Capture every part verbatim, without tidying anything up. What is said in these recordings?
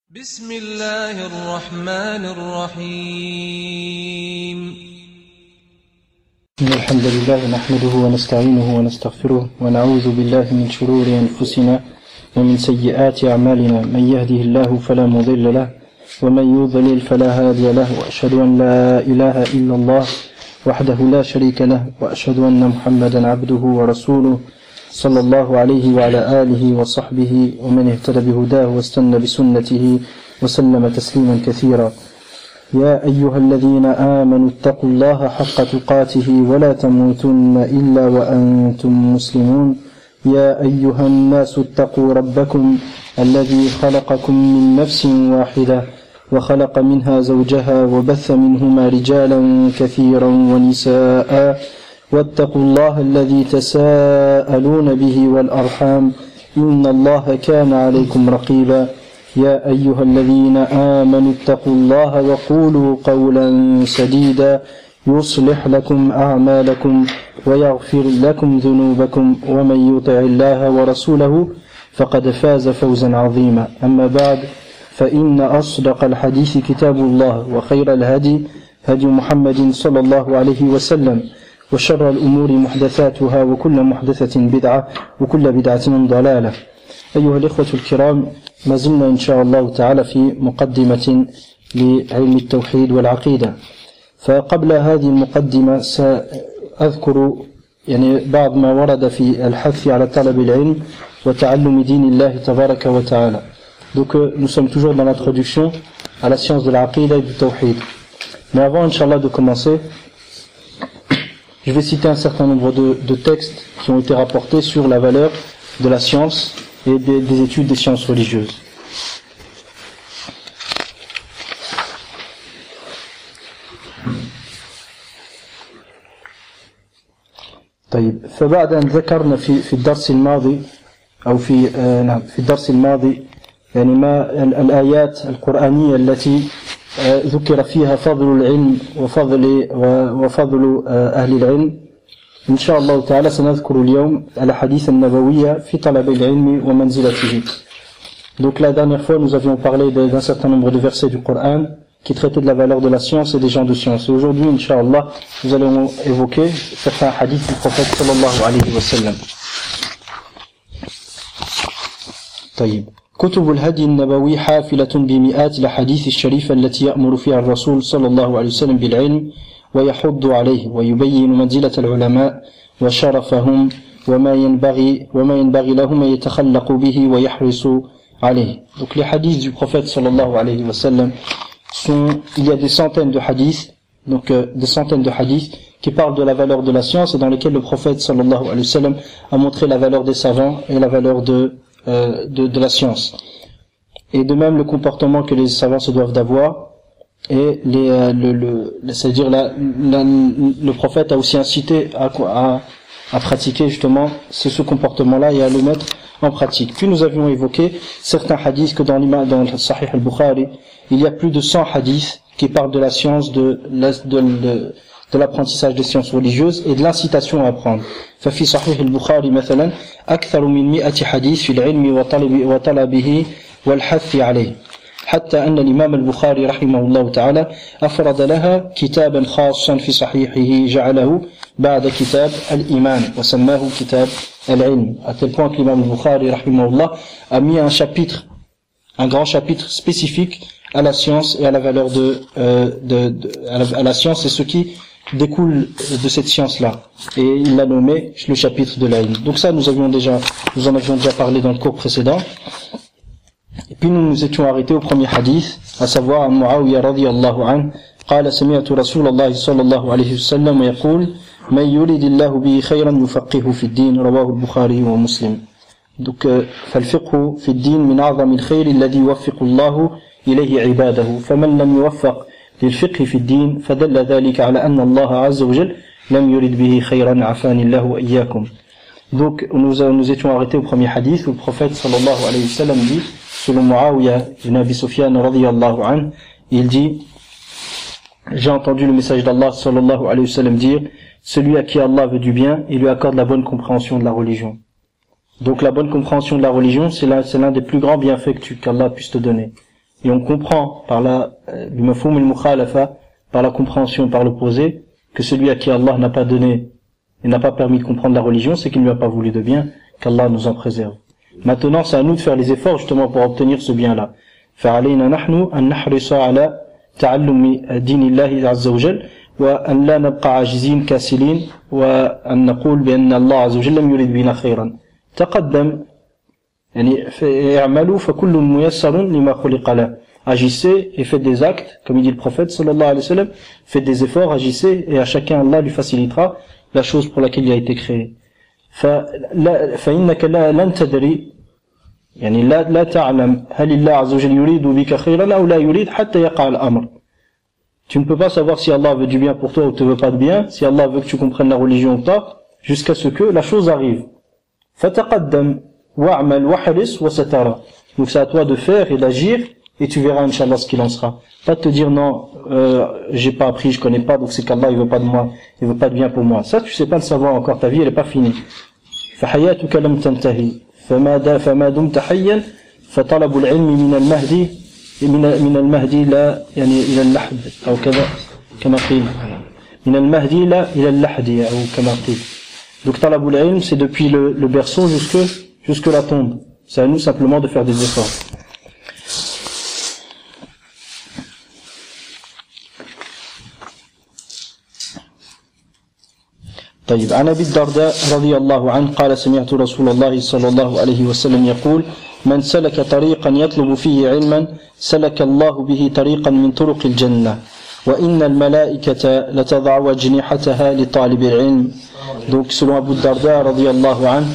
بسم الله الرحمن الرحيم إن الحمد لله نحمده ونستعينه ونستغفره ونعوذ بالله من شرور أنفسنا ومن سيئات أعمالنا من يهده الله فلا مضل له ومن يضلل فلا هادي له وأشهد أن لا إله إلا الله وحده لا شريك له وأشهد أن محمدا عبده ورسوله صلى الله عليه وعلى آله وصحبه ومن اهتدى بهداه واستنى بسنته وسلم تسليما كثيرا. يا أيها الذين آمنوا اتقوا الله حق تقاته ولا تموتن إلا وأنتم مسلمون. يا أيها الناس اتقوا ربكم الذي خلقكم من نفس واحدة وخلق منها زوجها وبث منهما رجالا كثيرا ونساء واتقوا الله الذي تساءلون به والأرحام إن الله كان عليكم رقيبا. يا أيها الذين آمنوا اتقوا الله وقولوا قولا سديدا يصلح لكم أعمالكم ويغفر لكم ذنوبكم ومن يطع الله ورسوله فقد فاز فوزا عظيما. أما بعد فإن أصدق الحديث كتاب الله وخير الهدي هدي محمد صلى الله عليه وسلم وشر الأمور محدثاتها وكل محدثة بدعة وكل بدعة ضلالة. أيها الإخوة الكرام، ما زلنا إن شاء الله تعالى في مقدمة لعلم التوحيد والعقيدة. فقبل هذه المقدمة سأذكر يعني بعض ما ورد في الحث على طلب العلم وتعلم دين الله تبارك وتعالى. Donc nous sommes toujours dans l'introduction à la science de l'aqida et du tawhid. Mais avant, Inch'Allah, de commencer, je vais citer un certain nombre de, de textes qui ont été rapportés sur la valeur de la science et des, des études des sciences religieuses. طيب فبعد أن ذكرنا في في الدرس الماضي أو في نعم في الدرس الماضي يعني ما الآيات القرآنية التي ذكر فيها فضل العلم وفضل وفضل أهل العلم. إن شاء الله تعالى سنذكر اليوم الأحاديث النبوية في طلب العلم ومنزلته. Donc la dernière fois nous avions parlé d'un certain nombre de versets du Coran qui traitaient de la valeur de la science et des gens de science. Et aujourd'hui, Inch'Allah, nous allons évoquer certains hadiths du prophète sallallahu alayhi wa sallam. طيب كتب الهدي النبوي حافلة بمئات الأحاديث الشريفة التي يأمر فيها الرسول صلى الله عليه وسلم بالعلم ويحض عليه ويبين منزلة العلماء وشرفهم وما ينبغي وما ينبغي لهم أن يتخلقوا به ويحرصوا عليه. Donc les hadiths du prophète sallallahu alayhi wa sallam sont, il y a des centaines de hadiths, donc euh, des centaines de hadiths qui parlent de la valeur de la science et dans lesquels le prophète sallallahu alayhi wa sallam a montré la valeur des savants et la valeur de Euh, de, de la science. Et de même le comportement que les savants se doivent d'avoir. Et les, euh, le, le, c'est-à-dire la, la, le prophète a aussi incité à, à, à pratiquer justement ce, ce comportement-là et à le mettre en pratique. Puis nous avions évoqué certains hadiths que dans l'imam, dans le Sahih al-Bukhari, il y a plus de cent hadiths qui parlent de la science, de, de, de, de de l'apprentissage des sciences religieuses et de l'incitation à apprendre. ففي صحيح البخاري مثلا أكثر من مئة حديث في العلم وطلب وطلبه والحث عليه حتى أن الإمام البخاري رحمه الله تعالى أفرد لها كتابا خاصا في صحيحه جعله بعد كتاب الإيمان وسماه كتاب العلم. À tel point que l'imam al-Bukhari رحمه الله a mis un chapitre, un grand chapitre spécifique à la science et à la valeur de, euh, de, de à, la, à la science et ce qui découle de cette science-là. Et il l'a nommé le chapitre de l'ilm. Donc ça, nous avions déjà, nous en avions déjà parlé dans le cours précédent. Et puis nous nous étions arrêtés au premier hadith, à savoir Muawiyah radiyallahu anhu, قال سمعت رسول الله صلى الله عليه وسلم يقول من يريد الله به خيرا يفقهه في الدين رواه البخاري ومسلم. Donc فالفقه في الدين من أعظم الخير الذي يوفق الله إليه عباده فمن لم يوفق للفقه في الدين فدل ذلك على أن الله عز وجل لم يرد به خيرا عافاني الله وإياكم. Donc nous, nous étions arrêtés au premier hadith où le prophète sallallahu alayhi wa sallam dit, selon Muawiyah ibn Abi Sufyan radiyallahu anhu, il dit, j'ai entendu le message d'Allah sallallahu alayhi wa sallam dire, celui à qui Allah veut du bien, il lui accorde la bonne compréhension de la religion. Donc la bonne compréhension de la religion, c'est l'un, c'est l'un des plus grands bienfaits que tu, qu'Allah puisse te donner. Et on comprend par la, bimafhoum al-mukhalafa, par la compréhension, par l'opposé, que celui à qui Allah n'a pas donné et n'a pas permis de comprendre la religion, c'est qu'il ne lui a pas voulu de bien, qu'Allah nous en préserve. Maintenant, c'est à nous de faire les efforts justement pour obtenir ce bien-là. فَعَلَيْنَا نَحْنُ أَن نَحْرِصَ عَلَى تعلم دين الله عز وجل وأن لا نبقى عاجزين كاسلين وأن نقول بأن الله عز وجل لم يريد بنا خيرا. تقدم يعني اعملوا فكل ميسر لما خلق له. Agissez et faites des actes, comme il dit le prophète sallallahu alayhi wa sallam, faites des efforts, agissez et à chacun Allah lui facilitera la chose pour laquelle il a été créé. فإنك لا لن تدري يعني لا لا تعلم هل الله عز وجل يريد بك خيرا أو لا يريد حتى يقع الأمر. Tu ne peux pas savoir si Allah veut du bien pour toi ou te veut pas de bien, si Allah veut que tu comprennes la religion ou pas, jusqu'à ce que la chose arrive. فتقدم واعمل واحرص وسترى. Donc c'est à toi de faire et d'agir et tu verras inchallah ce qu'il en sera. Pas de te dire non, euh, j'ai pas appris, je connais pas, donc c'est qu'Allah il veut pas de moi, il veut pas de bien pour moi. Ça tu sais pas le savoir encore, ta vie elle est pas finie. فحياتك لم تنتهي فما فما دمت حيا فطلب العلم من المهدي من من المهدي لا يعني الى اللحد او كذا كما قيل من المهدي لا الى اللحد او كما قيل. Donc طلب العلم c'est depuis le, le berceau jusque jusque la tombe. C'est à nous simplement de faire des efforts. طيب عن أبي الدرداء رضي الله عنه قال سمعت رسول الله صلى الله عليه وسلم يقول من سلك طريقا يطلب فيه علما سلك الله به طريقا من طرق الجنة وإن الملائكة لتضع أجنحتها لطالب العلم. Donc selon Abu Darda radiyallahu anhu,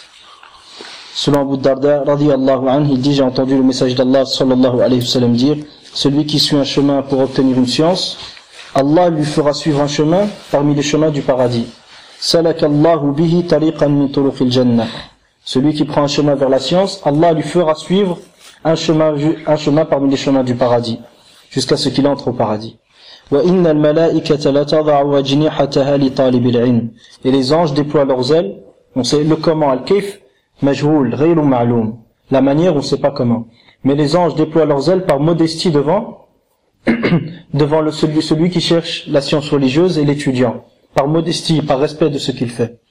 selon Abu Darda radiyallahu anhu, il dit j'ai entendu le message d'Allah sallallahu alayhi wa sallam dire celui qui suit un chemin pour obtenir une science, Allah lui fera suivre un chemin parmi les chemins du paradis. Salaka Allahu bihi tariqan min turuqil jannah. Celui qui prend un chemin vers la science, Allah lui fera suivre un chemin, un chemin parmi les chemins du paradis, jusqu'à ce qu'il entre au paradis. Wa innal malaikata la tad'u ajnihataha li talibil ilm. Et les anges déploient leurs ailes. On sait le comment, al-kayf, majhoul, ghayru ma'loum. La manière, on ne sait pas comment. Mais les anges déploient leurs ailes par modestie devant, devant le, celui, celui qui cherche la science religieuse et l'étudiant. Par modestie, par respect de ce qu'il fait.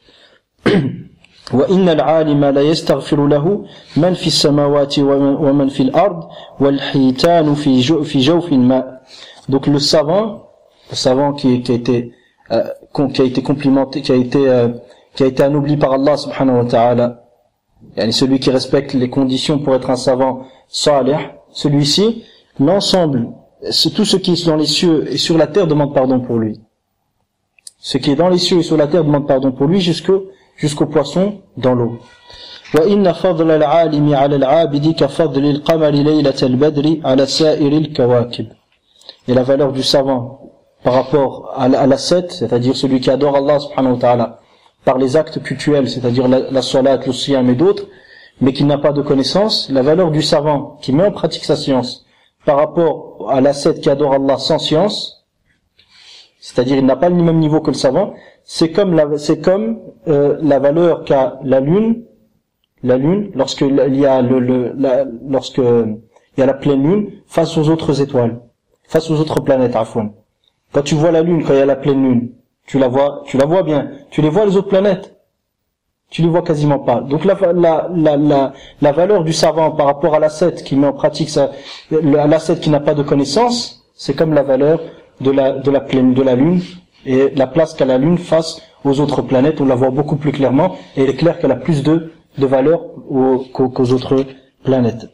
وَإِنَّ الْعَالِمَ لَا يَسْتَغْفِرُ لَهُ مَنْ فِي السَّمَاوَاتِ وَمَنْ فِي الْأَرْضِ وَالْحِيتَانُ فِي جَوْفِ الْمَاءِ. Donc le savant, le savant qui, qui a été, euh, qui a été complimenté, qui a été, euh, qui a été anobli par Allah subhanahu wa ta'ala, yani celui qui respecte les conditions pour être un savant salih, celui-ci, l'ensemble, tout ce qui est dans les cieux et sur la terre demande pardon pour lui. Ce qui est dans les cieux et sur la terre demande pardon pour lui jusqu'au, jusqu'au poisson dans l'eau. وَإِنَّ فَضْلَ الْعَالِمِ عَلَى الْعَابِدِ كَفَضْلِ الْقَمَرِ لَيْلَةَ الْبَدْرِ عَلَى سَائِرِ الْكَوَاكِبِ. Et la valeur du savant par rapport à l'ascète, c'est-à-dire celui qui adore Allah subhanahu wa ta'ala, par les actes cultuels, c'est-à-dire la, la salat, le siyam et d'autres, mais qui n'a pas de connaissance, la valeur du savant qui met en pratique sa science par rapport à l'ascète qui adore Allah sans science, c'est-à-dire il n'a pas le même niveau que le savant, c'est comme la, c'est comme euh, la valeur qu'a la lune, la lune lorsque il y a le, le la, lorsque il y a la pleine lune face aux autres étoiles, face aux autres planètes. Afwan. Quand tu vois la lune, quand il y a la pleine lune, tu la vois, tu la vois bien. Tu les vois les autres planètes, tu les vois quasiment pas. Donc la la la la, la valeur du savant par rapport à l'ascète qui met en pratique ça, l'ascète qui n'a pas de connaissance, c'est comme la valeur de la de la pleine de la lune et la place qu'a la lune face aux autres planètes, on la voit beaucoup plus clairement et il est clair qu'elle a plus de de valeur aux, qu'aux autres planètes.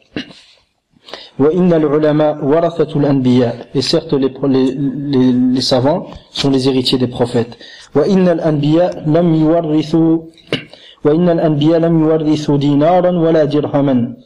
Wa inna al-ulama warathatul anbiya, et certes les, les les les savants sont les héritiers des prophètes. Wa inna al-anbiya lam yuwarrithu wa inna al-anbiya lam yuwarrithu dinaran wala dirhaman.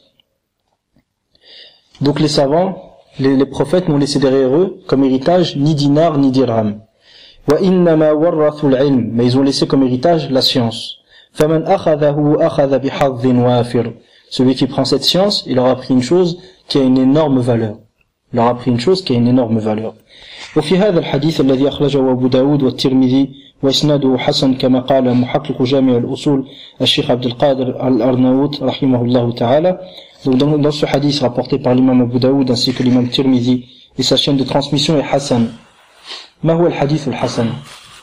Donc les savants, Les, les prophètes n'ont laissé derrière eux comme héritage ni dinar ni dirham. وَإِنَّمَا وَرَّثُوا الْعِلْمِ, mais ils ont laissé comme héritage la science. فَمَنْ أَخَذَهُ أَخَذَ بِحَظٍ وَافِرٍ. Celui qui prend cette science, il aura pris une chose qui a une énorme valeur. Il aura pris une chose qui a une énorme valeur. وفي هذا الحديث الذي أخرجه أبو داود والترمذي وإسناده حسن كما قال محقق جامع الأصول الشيخ عبد القادر الأرناؤوط رحمه الله تعالى Donc dans, dans ce hadith rapporté par l'imam Abu Daoud ainsi que l'imam Tirmidhi et sa chaîne de transmission est Hassan. ما هو الحديث الحسن؟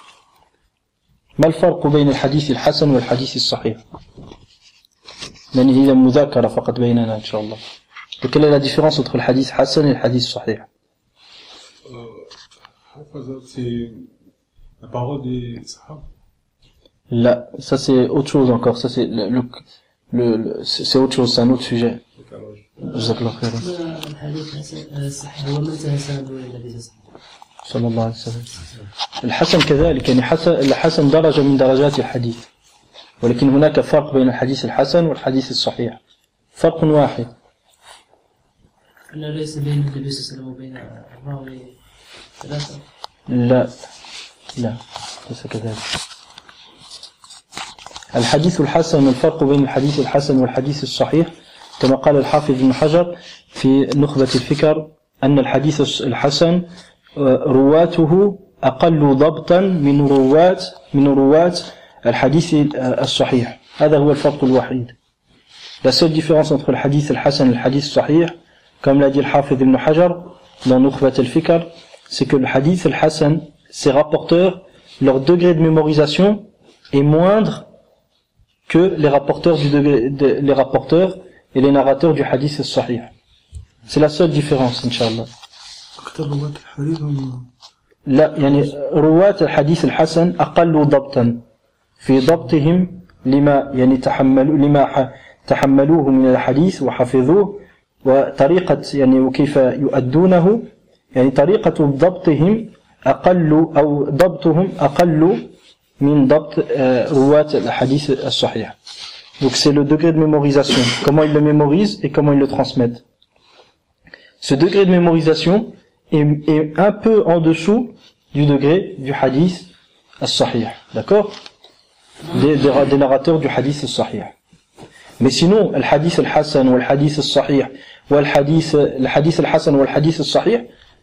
ما الفرق بين الحديث الحسن والحديث الصحيح؟ لأن هي مذاكرة فقط بيننا إن شاء الله. Et quelle est la différence entre le hadith Hassan et le hadith Sahih? Euh, c'est la parole des Sahaba. Là, ça c'est autre chose encore. Ça c'est le, le, le, le c'est autre chose, c'est un autre sujet. جزاك الله خيرا. الحديث الصحيح هو من سنده إلى الحديث الصحيح. صلى الله عليه وسلم. الحسن كذلك يعني حسن الحسن درجة من درجات الحديث. ولكن هناك فرق بين الحديث الحسن والحديث الصحيح. فرق واحد. أن ليس بين النبي صلى الله عليه وسلم وبين الراوي ثلاثة. لا لا ليس كذلك. الحديث الحسن الفرق بين الحديث الحسن والحديث الصحيح كما قال الحافظ ابن حجر في نخبة الفكر أن الحديث الحسن رواته أقل ضبطا من رواة من رواة الحديث الصحيح. هذا هو الفرق الوحيد. La seule différence entre le hadith al-Hasan et le hadith sahih, comme l'a dit le Hafiz ibn Hajar dans Nukhbat al-Fikr, c'est que le hadith al-Hasan, ses rapporteurs, leur degré de mémorisation est moindre que les rapporteurs du degré, de, les rapporteurs et les narrateurs du hadith al-Sahih. C'est la seule différence, Inch'Allah. لا يعني رواة الحديث الحسن أقل ضبطا في ضبطهم لما يعني تحملوا لما تحملوه من الحديث وحفظوه وطريقة يعني وكيف يؤدونه يعني طريقة ضبطهم أقل أو ضبطهم أقل من ضبط رواة الحديث الصحيح. Donc c'est le degré de mémorisation, comment ils le mémorisent et comment ils le transmettent. Ce degré de mémorisation est, est un peu en dessous du degré du hadith as-sahih, d'accord, des, des, des narrateurs du hadith as-sahih. Mais sinon, le hadith al-hasan ou le hadith as-sahih ou le hadith le hadith al-hasan ou le hadith as-sahih,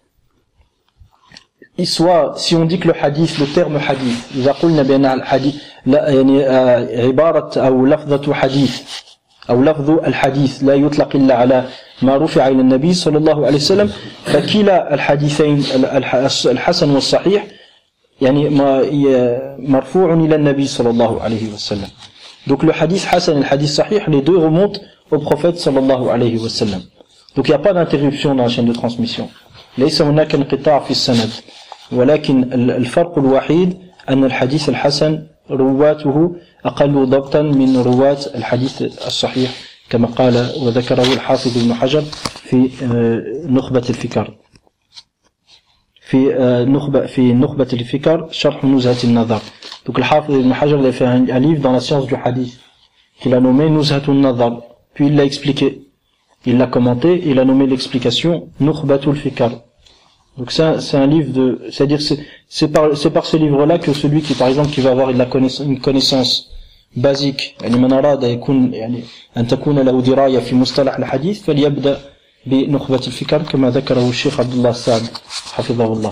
soit si on dit que le hadith, le terme hadith, إذا قلنا بأن الحديث لا يعني عبارة أو لفظة حديث أو لفظ الحديث لا يطلق إلا على ما رفع إلى النبي صلى الله عليه وسلم فكلا الحديثين الحسن والصحيح يعني مرفوع إلى النبي صلى الله عليه وسلم. Donc le hadith hasan et le hadith sahih, les deux remontent au prophète صلى الله عليه وسلم. Donc il n'y a pas d'interruption dans la chaîne de transmission. ليس هناك انقطاع في السند. ولكن الفرق الوحيد أن الحديث الحسن رواته أقل ضبطا من رواة الحديث الصحيح كما قال وذكره الحافظ ابن حجر في نخبة الفكر في نخبة في نخبة الفكر شرح نزهة النظر. Donc le حافظ ابن حجر a fait un livre dans la science du hadith qu'il a nommé نزهة النظر, puis il l'a expliqué, il l'a commenté, il a nommé l'explication نخبة الفكر. Donc ça, c'est un livre de, c'est-à-dire c'est, c'est par, c'est par ce livre-là que celui qui, par exemple, qui va avoir une connaissance, une connaissance basique, يعني من أراد يكون يعني أن تكون له دراية في مصطلح الحديث فليبدأ بنخبة الفكر كما ذكره الشيخ عبد الله السعد حفظه الله.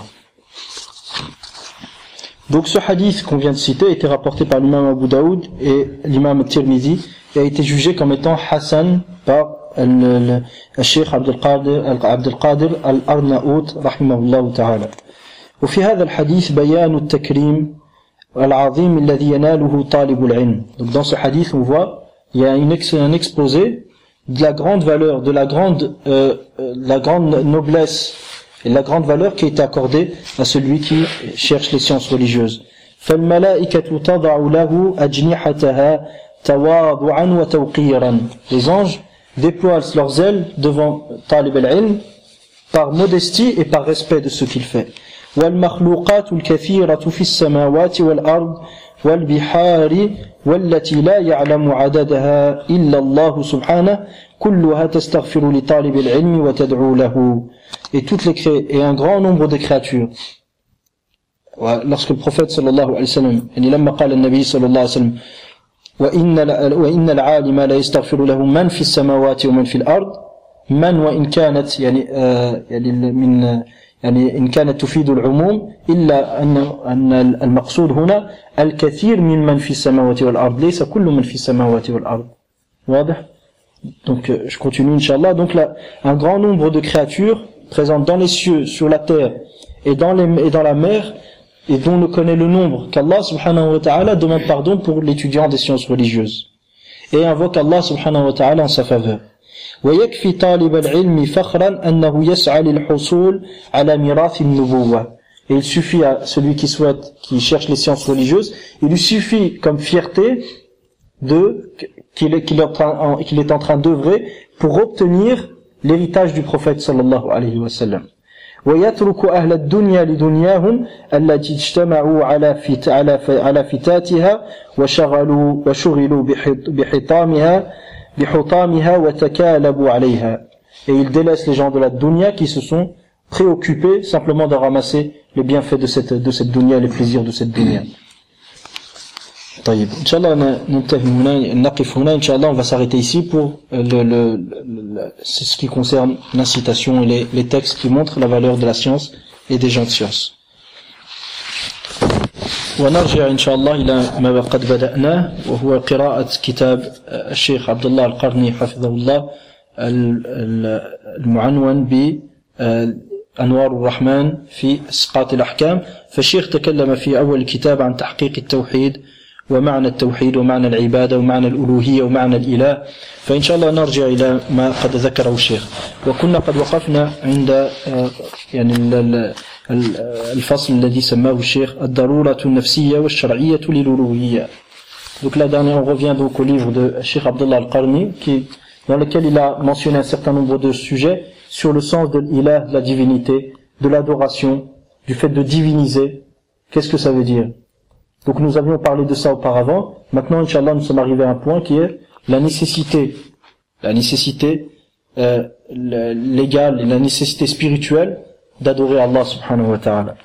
Donc ce hadith qu'on vient de citer a été rapporté par l'imam Abu Daoud et l'imam Tirmidhi et a été jugé comme étant Hassan par الشيخ عبد القادر عبد القادر الأرناؤوط رحمه الله تعالى. وفي هذا الحديث بيان التكريم العظيم الذي يناله طالب العلم. Donc dans ce hadith on voit il y a une ex, un exposé de la grande valeur, de la grande euh, la grande noblesse et la grande valeur qui est accordée à celui qui cherche les sciences religieuses. فالملائكة تضع له أجنحتها تواضعا وتوقيرا. Les anges déploient leurs ailes devant Talib al-Ilm par modestie et par respect de ce qu'il fait. والمخلوقات الكثيرة في السماوات والأرض والبحار والتي لا يعلم عددها إلا الله سبحانه كلها تستغفر لطالب العلم وتدعو له. Et toutes les cré... et un grand nombre de créatures. Lorsque le prophète sallallahu alayhi wa sallam, يعني لما قال النبي صلى الله عليه وسلم وإن وإن العالم لا يستغفر له من في السماوات ومن في الأرض من وإن كانت يعني آه يعني من يعني إن كانت تفيد العموم إلا أن أن المقصود هنا الكثير من من في السماوات والأرض ليس كل من في السماوات والأرض. واضح؟ Donc euh, je continue Inch'Allah. Donc là, un grand nombre de créatures présentes dans les cieux, sur la terre et dans, les, et dans la mer, et dont on connaît le nombre, qu'Allah subhanahu wa ta'ala demande pardon pour l'étudiant des sciences religieuses et invoque Allah subhanahu wa ta'ala en sa faveur. ويكفي طالب العلم فخرا أنه يسعى للحصول على ميراث النبوة. Et il suffit à celui qui souhaite, qui cherche les sciences religieuses, il lui suffit comme fierté de qu'il est, qu'il est en train, qu'il est en train d'œuvrer pour obtenir l'héritage du prophète sallallahu alayhi wa sallam. ويترك أهل الدنيا لدنياهم التي اجتمعوا على فت على على فتاتها وشغلوا وشغلوا بحطامها بحطامها وتكالبوا عليها. Et il délaisse les gens de la dunya qui se sont préoccupés simplement de ramasser les bienfaits de cette de cette dunya, les plaisirs de cette dunya. طيب إن شاء الله ننتهي هنا نقف هنا إن شاء الله on va s'arrêter ici pour le, le, le c'est ce qui concerne l'incitation et les, les textes qui montrent la valeur de la science et des gens de science. ونرجع إن شاء الله إلى ما قد بدأناه وهو قراءة كتاب الشيخ عبد الله القرني حفظه الله المعنون بأنوار الرحمن في إسقاط الأحكام. فالشيخ تكلم في أول الكتاب عن تحقيق التوحيد ومعنى التوحيد ومعنى العبادة ومعنى الألوهية ومعنى الإله. فإن شاء الله نرجع إلى ما قد ذكره الشيخ. وكنا قد وقفنا عند يعني الفصل الذي سماه الشيخ الضرورة النفسية والشرعية للألوهية. Donc là dernier on revient donc au livre de Cheikh Abdullah Al-Qarni qui dans lequel il a mentionné un certain nombre de sujets sur le sens de l'ilah, de la divinité, de l'adoration, du fait de diviniser. Qu'est-ce que ça veut dire? Donc nous avions parlé de ça auparavant. Maintenant, Inch'Allah, nous sommes arrivés à un point qui est la nécessité, la nécessité euh, légale et la nécessité spirituelle d'adorer Allah subhanahu wa ta'ala.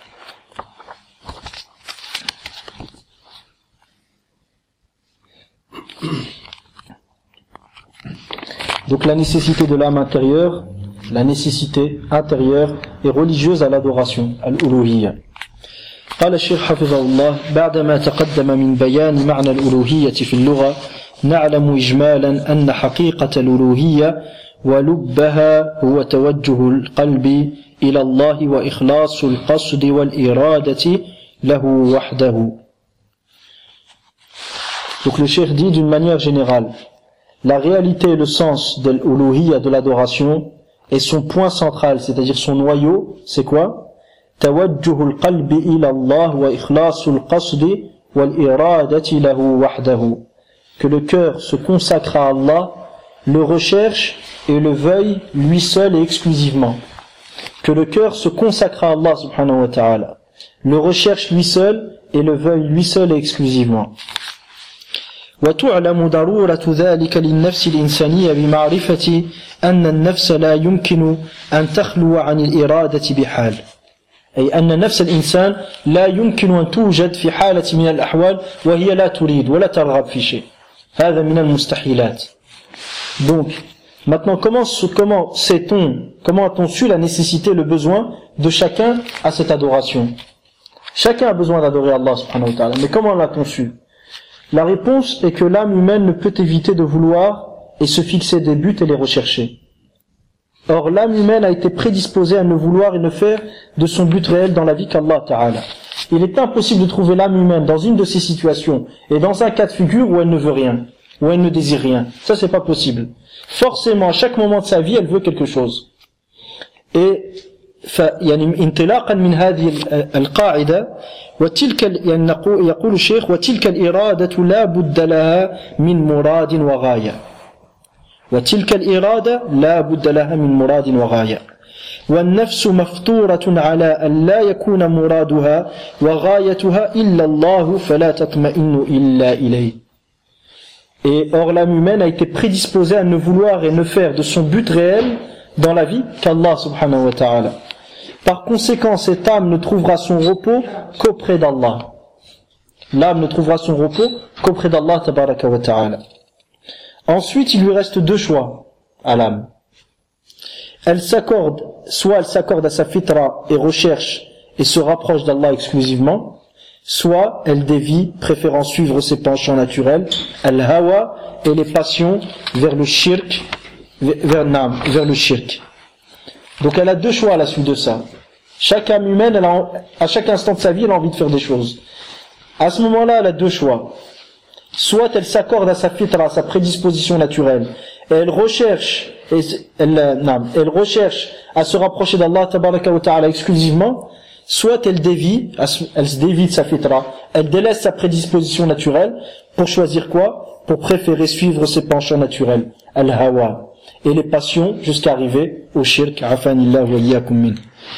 Donc la nécessité de l'âme intérieure, la nécessité intérieure et religieuse à l'adoration, al-uluhiyya. قال الشيخ حفظه الله بعدما تقدم من بيان معنى الألوهية في اللغة نعلم إجمالا أن حقيقة الألوهية ولبها هو توجه القلب إلى الله وإخلاص القصد والإرادة له وحده. Donc le cheikh dit d'une manière générale, la réalité et le sens de l'uluhiyya, de l'adoration, et son point central, c'est-à-dire son noyau, c'est quoi? توجه القلب إلى الله وإخلاص القصد والإرادة له وحده. Que le cœur se consacre à Allah, le recherche et le veuille lui seul et exclusivement. Que le cœur se consacre à Allah subhanahu wa ta'ala, le recherche lui seul et le veuille lui seul et exclusivement. وتعلم ضرورة ذلك للنفس الإنسانية بمعرفة أن النفس لا يمكن أن تخلو عن الإرادة بحال. أي أن نفس الإنسان لا يمكن أن توجد في حالة من الأحوال وهي لا تريد ولا ترغب في شيء. هذا من المستحيلات. Donc, maintenant, comment, comment sait-on, comment a-t-on su la nécessité, le besoin de chacun à cette adoration? Chacun a besoin d'adorer Allah subhanahu wa ta'ala, mais comment l'a-t-on su? La réponse est que l'âme humaine ne peut éviter de vouloir et se fixer des buts et les rechercher. Or, l'âme humaine a été prédisposée à ne vouloir et ne faire de son but réel dans la vie qu'Allah Ta'ala. Il est impossible de trouver l'âme humaine dans une de ces situations et dans un cas de figure où elle ne veut rien, où elle ne désire rien. Ça, c'est pas possible. Forcément, à chaque moment de sa vie, elle veut quelque chose. Et, يعني انطلاقا من هذه القاعدة وتلك يعني يقول الشيخ وتلك الإرادة لا بد لها من مراد وغاية. وتلك الإرادة لا بد لها من مراد وغاية. والنفس مفطورة على أن لا يكون مرادها وغايتها إلا الله فلا تطمئن إلا إليه. Et or l'âme humaine a été prédisposée à ne vouloir et ne faire de son but réel dans la vie qu'Allah subhanahu wa ta'ala. Par conséquent, cette âme ne trouvera son repos qu'auprès d'Allah. L'âme ne trouvera son repos qu'auprès d'Allah tabaraka wa ta'ala. Ensuite, il lui reste deux choix à l'âme. Elle s'accorde, soit elle s'accorde à sa fitra et recherche et se rapproche d'Allah exclusivement, soit elle dévie, préférant suivre ses penchants naturels, al-hawa, et les passions vers le shirk, vers, vers, vers le shirk. Donc elle a deux choix à la suite de ça. Chaque âme humaine, elle a, à chaque instant de sa vie, elle a envie de faire des choses. À ce moment-là, elle a deux choix. Soit elle s'accorde à sa fitra, à sa prédisposition naturelle, et elle recherche, et elle, non, elle recherche à se rapprocher d'Allah tabaraka wa ta'ala exclusivement, soit elle dévie, elle se dévie de sa fitra, elle délaisse sa prédisposition naturelle, pour choisir quoi? Pour préférer suivre ses penchants naturels, al-hawa, et les passions jusqu'à arriver au shirk, afanillah wa iyyakum min.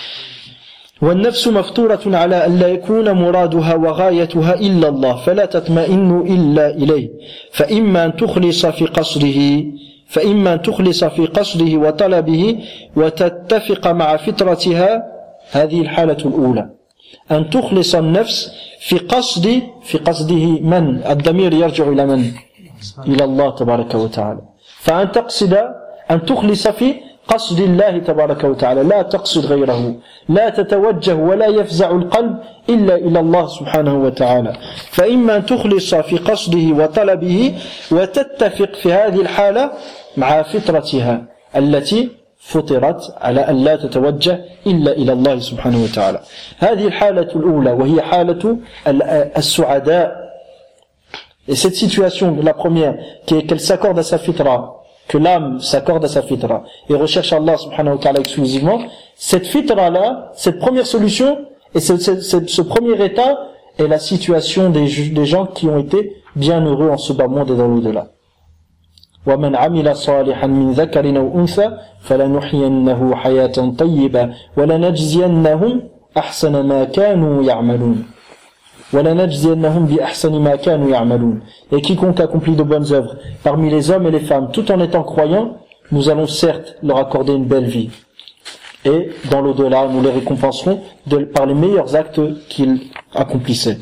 والنفس مفطورة على أن لا يكون مرادها وغايتها إلا الله فلا تطمئن إلا إليه فإما أن تخلص في قصده فإما أن تخلص في قصده وطلبه وتتفق مع فطرتها هذه الحالة الأولى أن تخلص النفس في قصد في قصده من الضمير يرجع إلى من إلى الله تبارك وتعالى فأن تقصد أن تخلص في قصد الله تبارك وتعالى لا تقصد غيره لا تتوجه ولا يفزع القلب إلا إلى الله سبحانه وتعالى فإما أن تخلص في قصده وطلبه وتتفق في هذه الحالة مع فطرتها التي فطرت على أن لا تتوجه إلا إلى الله سبحانه وتعالى هذه الحالة الأولى وهي حالة السعداء. Et cette situation, la première, qui est qu'elle s'accorde à sa fitra, que l'âme s'accorde à sa fitra et recherche Allah subhanahu wa ta'ala exclusivement, cette fitra-là, cette première solution et ce, ce, ce, ce premier état est la situation des, des gens qui ont été bien heureux en ce bas monde et dans l'au-delà. وَمَنْ عَمِلَ صَالِحًا مِنْ ذَكَرٍ أَوْ أُنْثَى فَلَنُحْيِيَنَّهُ حَيَاةً طَيِّبَةً وَلَنَجْزِيَنَّهُمْ أَحْسَنَ مَا كَانُوا يَعْمَلُونَ وَلَنَجْزِيَنَّهُمْ بِأَحْسَنِ مَا كَانُوا يَعْمَلُونَ. Et quiconque accomplit de bonnes œuvres parmi les hommes et les femmes, tout en étant croyants, nous allons certes leur accorder une belle vie. Et dans l'au-delà, nous les récompenserons de, par les meilleurs actes qu'ils accomplissaient.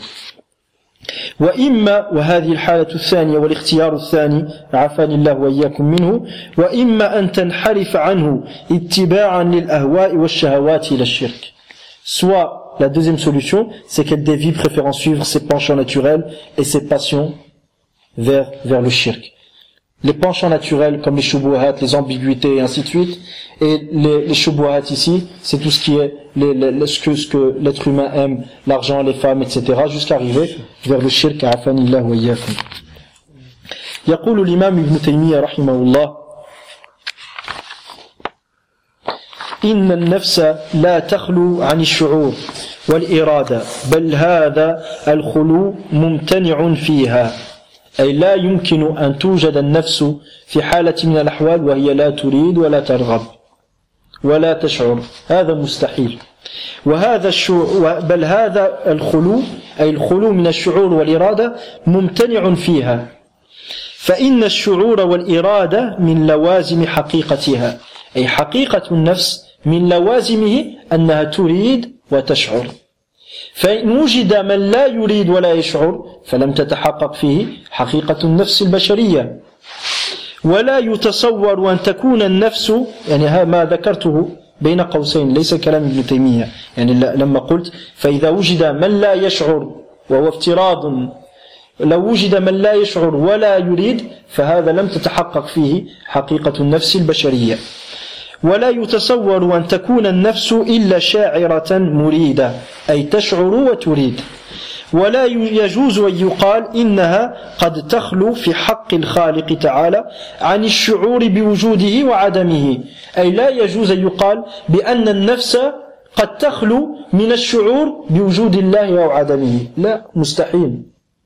وإما وهذه الحالة الثانية والاختيار الثاني عافاني الله وإياكم منه وإما أن تنحرف عنه اتباعا للأهواء والشهوات إلى الشرك. Soit la deuxième solution, c'est qu'elle dévie préférant suivre ses penchants naturels et ses passions vers, vers le shirk. Les penchants naturels comme les shubuhat, les ambiguïtés et ainsi de suite. Et les, les shubuhat ici, c'est tout ce qui est les, les, ce, que, ce que l'être humain aime, l'argent, les femmes, et cetera, jusqu'à arriver vers le shirk. Afanillah wa iyyakum. يقول الإمام ابن تيمية رحمه الله إن النفس لا تخلو عن الشعور والإرادة بل هذا الخلو ممتنع فيها أي لا يمكن أن توجد النفس في حالة من الأحوال وهي لا تريد ولا ترغب ولا تشعر هذا مستحيل وهذا الشعور بل هذا الخلو أي الخلو من الشعور والإرادة ممتنع فيها فإن الشعور والإرادة من لوازم حقيقتها أي حقيقة النفس من لوازمه أنها تريد وتشعر فإن وجد من لا يريد ولا يشعر فلم تتحقق فيه حقيقة النفس البشرية ولا يتصور أن تكون النفس يعني ما ذكرته بين قوسين ليس كلام ابن تيمية يعني لما قلت فإذا وجد من لا يشعر وهو افتراض لو وجد من لا يشعر ولا يريد فهذا لم تتحقق فيه حقيقة النفس البشرية ولا يتصور أن تكون النفس إلا شاعرة مريدة أي تشعر وتريد ولا يجوز أن يقال إنها قد تخلو في حق الخالق تعالى عن الشعور بوجوده وعدمه أي لا يجوز أن يقال بأن النفس قد تخلو من الشعور بوجود الله أو عدمه لا مستحيل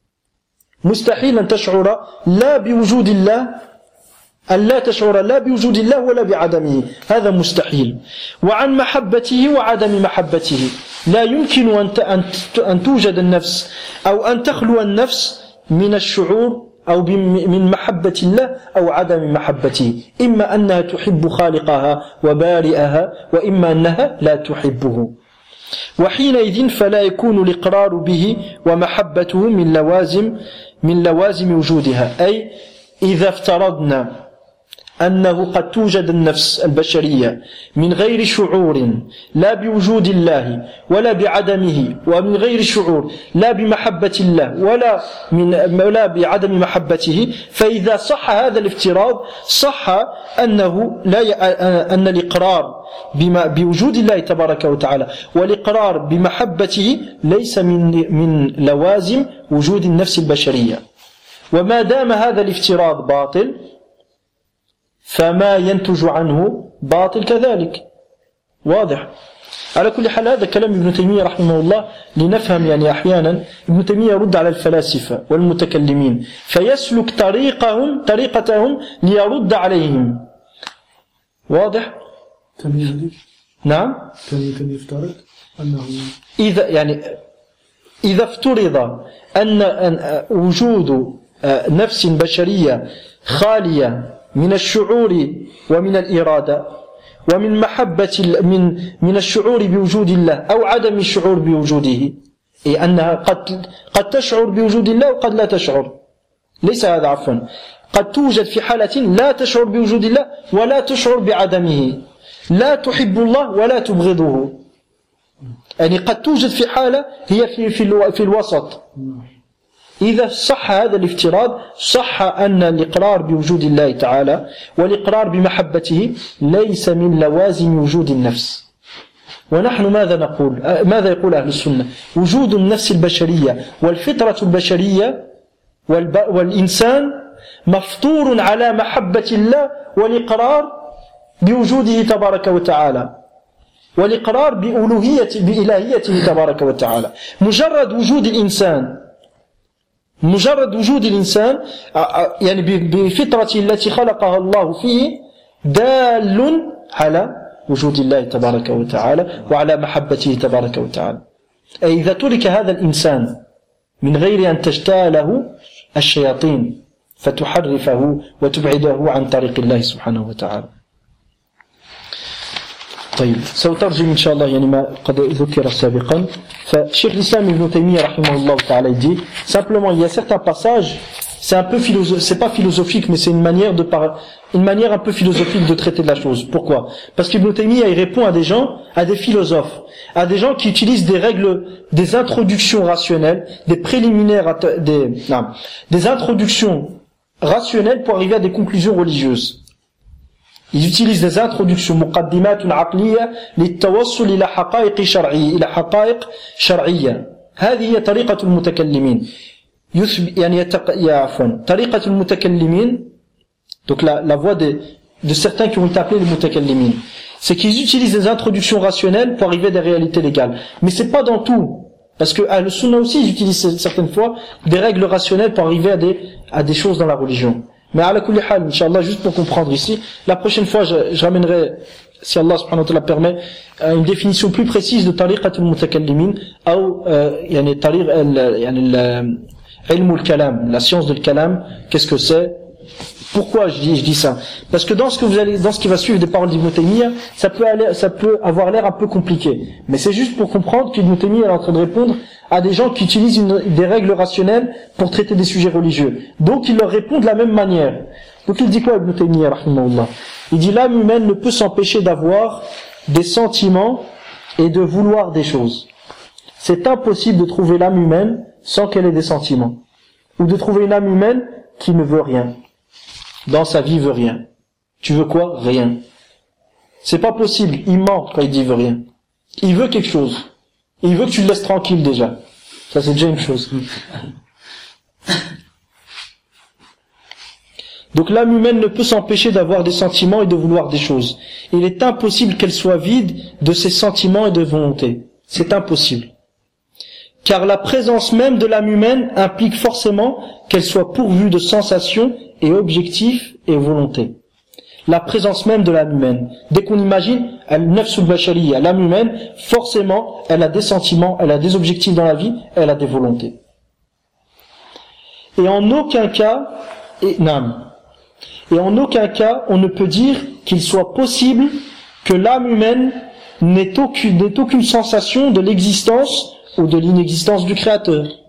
مستحيل أن تشعر لا بوجود الله أن لا تشعر لا بوجود الله ولا بعدمه هذا مستحيل وعن محبته وعدم محبته لا يمكن أن توجد النفس أو أن تخلو النفس من الشعور أو من محبة الله أو عدم محبته إما أنها تحب خالقها وبارئها وإما أنها لا تحبه وحينئذ فلا يكون الإقرار به ومحبته من لوازم من لوازم وجودها أي إذا افترضنا أنه قد توجد النفس البشرية من غير شعور لا بوجود الله ولا بعدمه ومن غير شعور لا بمحبة الله ولا من ولا بعدم محبته، فإذا صح هذا الافتراض صح أنه لا ي... أن الإقرار بما بوجود الله تبارك وتعالى والإقرار بمحبته ليس من من لوازم وجود النفس البشرية. وما دام هذا الافتراض باطل فما ينتج عنه باطل كذلك. واضح؟ على كل حال هذا كلام ابن تيمية رحمه الله لنفهم. يعني أحيانا ابن تيمية يرد على الفلاسفة والمتكلمين فيسلك طريقهم طريقتهم ليرد عليهم. واضح؟ نعم. كان يفترض أنه إذا يعني إذا افترض أن, أن وجود نفس بشرية خالية من الشعور ومن الإرادة ومن محبة من من الشعور بوجود الله أو عدم الشعور بوجوده، أي أنها قد قد تشعر بوجود الله وقد لا تشعر، ليس هذا عفوا قد توجد في حالة لا تشعر بوجود الله ولا تشعر بعدمه، لا تحب الله ولا تبغضه، يعني قد توجد في حالة هي في في, في الوسط. إذا صح هذا الافتراض صح أن الإقرار بوجود الله تعالى والإقرار بمحبته ليس من لوازم وجود النفس. ونحن ماذا نقول؟ ماذا يقول أهل السنة؟ وجود النفس البشرية والفطرة البشرية والإنسان مفطور على محبة الله والإقرار بوجوده تبارك وتعالى والإقرار بألوهية بإلهيته تبارك وتعالى. مجرد وجود الإنسان مجرد وجود الإنسان يعني بفطرته التي خلقها الله فيه دال على وجود الله تبارك وتعالى وعلى محبته تبارك وتعالى. أي إذا ترك هذا الإنسان من غير أن تجتاله الشياطين فتحرفه وتبعده عن طريق الله سبحانه وتعالى. طيب سأترجم إن شاء الله يعني ما قد ذكر سابقا. فشيخ l'Islam Ibn Taymiyyah rahimahullah ta'ala il dit simplement il y a certains passages, c'est un peu philosophique, c'est pas philosophique mais c'est une manière de par... une manière un peu philosophique de traiter de la chose. Pourquoi? Parce qu'Ibn Taymiyyah il répond à des gens, à des philosophes, à des gens qui utilisent des règles, des introductions rationnelles, des préliminaires, des non, des introductions rationnelles pour arriver à des conclusions religieuses. Ils utilisent des introductions مقدمات عقلية للتوصل إلى حقائق شرعية إلى حقائق شرعية. هذه هي طريقة المتكلمين. يعني يا عفوا طريقة المتكلمين donc la, la voie de, de certains qui ont été appelés les mutakallimin, c'est qu'ils utilisent des introductions rationnelles pour arriver à des réalités légales. Mais c'est pas dans tout, parce que à le sunna aussi ils utilisent certaines fois des règles rationnelles pour arriver à des à des choses dans la religion. Mais à la kulli hal, Inch'Allah, juste pour comprendre ici, la prochaine fois, je, je ramènerai, si Allah subhanahu wa ta'ala permet, une définition plus précise de tariqatul mutakallimin, ou, yani, tariq, yani, ilm al-kalam, la science de kalam, qu'est-ce que c'est? Pourquoi je dis, je dis ça? Parce que dans ce que vous allez, dans ce qui va suivre des paroles d'Ibn Taymiyyah, ça peut aller, ça peut avoir l'air un peu compliqué. Mais c'est juste pour comprendre qu'Ibn Taymiyyah est en train de répondre à des gens qui utilisent une, des règles rationnelles pour traiter des sujets religieux. Donc il leur répond de la même manière. Donc il dit quoi Ibn Taymiyyah rahimahullah? Il dit l'âme humaine ne peut s'empêcher d'avoir des sentiments et de vouloir des choses. C'est impossible de trouver l'âme humaine sans qu'elle ait des sentiments. Ou de trouver une âme humaine qui ne veut rien. Dans sa vie, veut rien. Tu veux quoi? Rien. C'est pas possible. Il ment quand il dit veut rien. Il veut quelque chose. Il veut que tu le laisses tranquille déjà. Ça c'est déjà une chose. Donc l'âme humaine ne peut s'empêcher d'avoir des sentiments et de vouloir des choses. Il est impossible qu'elle soit vide de ses sentiments et de volonté. C'est impossible. Car la présence même de l'âme humaine implique forcément qu'elle soit pourvue de sensations et objectifs et volonté. La présence même de l'âme humaine. Dès qu'on imagine al-nafsul bashariya, l'âme humaine, forcément, elle a des sentiments, elle a des objectifs dans la vie, elle a des volontés. Et en aucun cas, et, non, et en aucun cas, on ne peut dire qu'il soit possible que l'âme humaine n'ait aucune, n'ait aucune sensation de l'existence ou de l'inexistence du Créateur.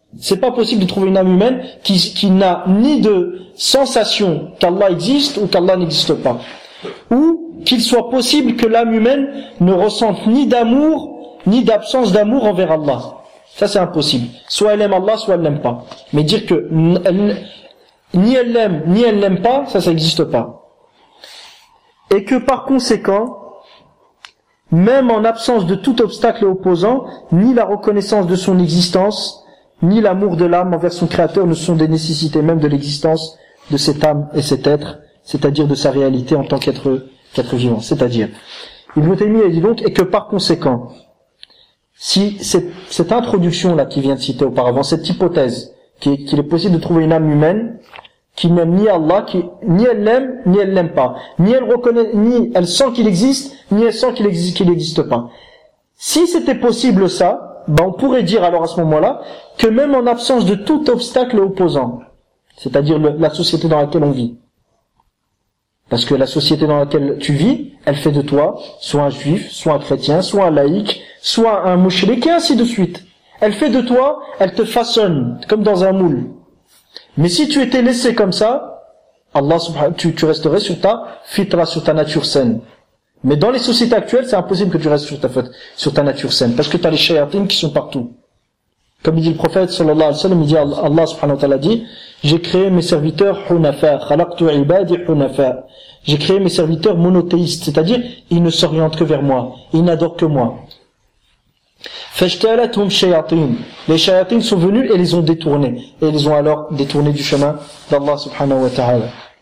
C'est pas possible de trouver une âme humaine qui, qui n'a ni de sensation qu'Allah existe ou qu'Allah n'existe pas. Ou qu'il soit possible que l'âme humaine ne ressente ni d'amour, ni d'absence d'amour envers Allah. Ça c'est impossible. Soit elle aime Allah, soit elle l'aime pas. Mais dire que elle, ni elle l'aime, ni elle l'aime pas, ça, ça n'existe pas. Et que par conséquent, même en absence de tout obstacle opposant, ni la reconnaissance de son existence, ni l'amour de l'âme envers son créateur ne sont des nécessités même de l'existence de cette âme et cet être, c'est-à-dire de sa réalité en tant qu'être, qu'être vivant. C'est-à-dire, Ibn Taymiyyah dit donc, et que par conséquent, si cette, cette introduction-là qui vient de citer auparavant, cette hypothèse, qu'il est possible de trouver une âme humaine qui n'aime ni Allah, qui, ni elle l'aime, ni elle l'aime pas, ni elle reconnaît, ni elle sent qu'il existe, ni elle sent qu'il existe, qu'il n'existe pas. Si c'était possible ça, ben on pourrait dire alors à ce moment-là que même en absence de tout obstacle opposant, c'est-à-dire le, la société dans laquelle on vit, parce que la société dans laquelle tu vis, elle fait de toi soit un juif, soit un chrétien, soit un laïc, soit un mouchrik, et ainsi de suite. Elle fait de toi, elle te façonne, comme dans un moule. Mais si tu étais laissé comme ça, Allah subhanahu, tu, tu resterais sur ta fitra, sur ta nature saine. Mais dans les sociétés actuelles, c'est impossible que tu restes sur ta, sur ta nature saine, parce que tu as les shayatines qui sont partout. Comme il dit le prophète sallallahu alayhi wa sallam, il dit, Allah subhanahu wa ta'ala dit, j'ai créé mes serviteurs hunafa, khalaqtu ibadi hunafa. J'ai créé mes serviteurs monothéistes, c'est-à-dire, ils ne s'orientent que vers moi, ils n'adorent que moi. Fajtalathum shayatin. Les shayatines sont venus et les ont détournés. Et ils les ont alors détournés du chemin d'Allah subhanahu wa ta'ala.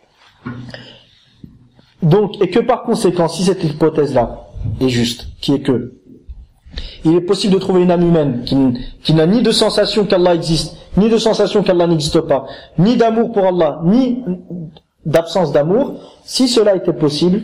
Donc, et que par conséquent, si cette hypothèse-là est juste, qui est que, il est possible de trouver une âme humaine qui, qui n'a ni de sensation qu'Allah existe, ni de sensation qu'Allah n'existe pas, ni d'amour pour Allah, ni d'absence d'amour, si cela était possible,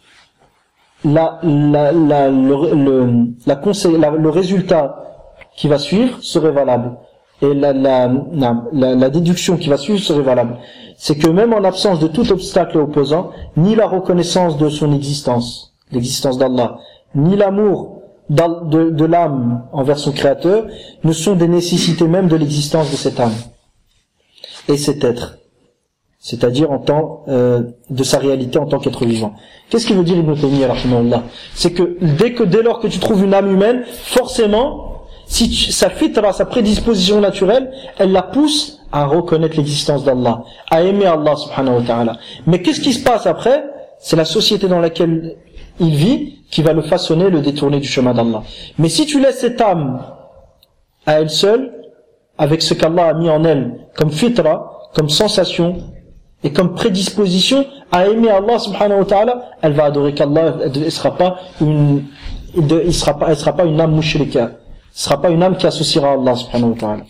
la, la, la, le, le, la conseil, la, le résultat qui va suivre serait valable. Et la, la, la, la, la déduction qui va suivre serait valable. C'est que même en absence de tout obstacle opposant, ni la reconnaissance de son existence, l'existence d'Allah, ni l'amour de, de l'âme envers son créateur, ne sont des nécessités même de l'existence de cette âme et cet être. C'est-à-dire en tant euh, de sa réalité en tant qu'être vivant. Qu'est-ce qu'il veut dire Ibn Taymiyyah rahimahullah? C'est que dès que dès lors que tu trouves une âme humaine, forcément, si tu, sa fitra, sa prédisposition naturelle, elle la pousse à reconnaître l'existence d'Allah, à aimer Allah subhanahu wa ta'ala. Mais qu'est-ce qui se passe après? C'est la société dans laquelle il vit qui va le façonner, le détourner du chemin d'Allah. Mais si tu laisses cette âme à elle seule, avec ce qu'Allah a mis en elle comme fitra, comme sensation, et comme prédisposition à aimer Allah subhanahu wa ta'ala, elle va adorer qu'Allah, elle ne sera pas une, elle sera pas, elle sera pas une âme mushrika. Ce sera pas une âme qui associera à Allah subhanahu wa ta'ala.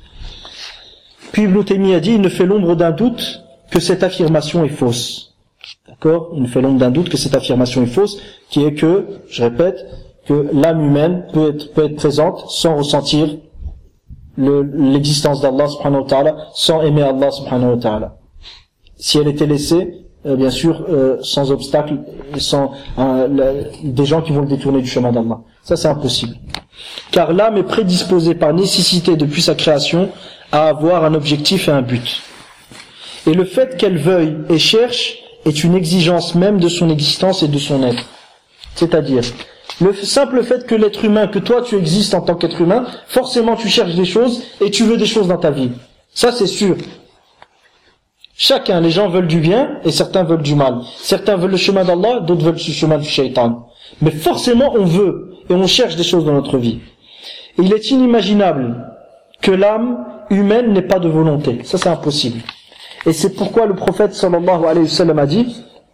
Puis Ibn Taymiyyah a dit, il ne fait l'ombre d'un doute que cette affirmation est fausse. D'accord? Il ne fait l'ombre d'un doute que cette affirmation est fausse, qui est que, je répète, que l'âme humaine peut être, peut être présente sans ressentir le, l'existence d'Allah subhanahu wa ta'ala, sans aimer Allah subhanahu wa ta'ala. Si elle était laissée, euh, bien sûr, euh, sans obstacle, sans euh, le, des gens qui vont le détourner du chemin d'Allah. Ça, c'est impossible. Car l'âme est prédisposée par nécessité depuis sa création à avoir un objectif et un but. Et le fait qu'elle veuille et cherche est une exigence même de son existence et de son être. C'est-à-dire, le simple fait que l'être humain, que toi tu existes en tant qu'être humain, forcément tu cherches des choses et tu veux des choses dans ta vie. Ça, c'est sûr. Chacun, les gens veulent du bien et certains veulent du mal. Certains veulent le chemin d'Allah, d'autres veulent le chemin du shaitan. Mais forcément, on veut et on cherche des choses dans notre vie. Et il est inimaginable que l'âme humaine n'ait pas de volonté. Ça, c'est impossible. Et c'est pourquoi le prophète sallallahu alayhi wa sallam a dit,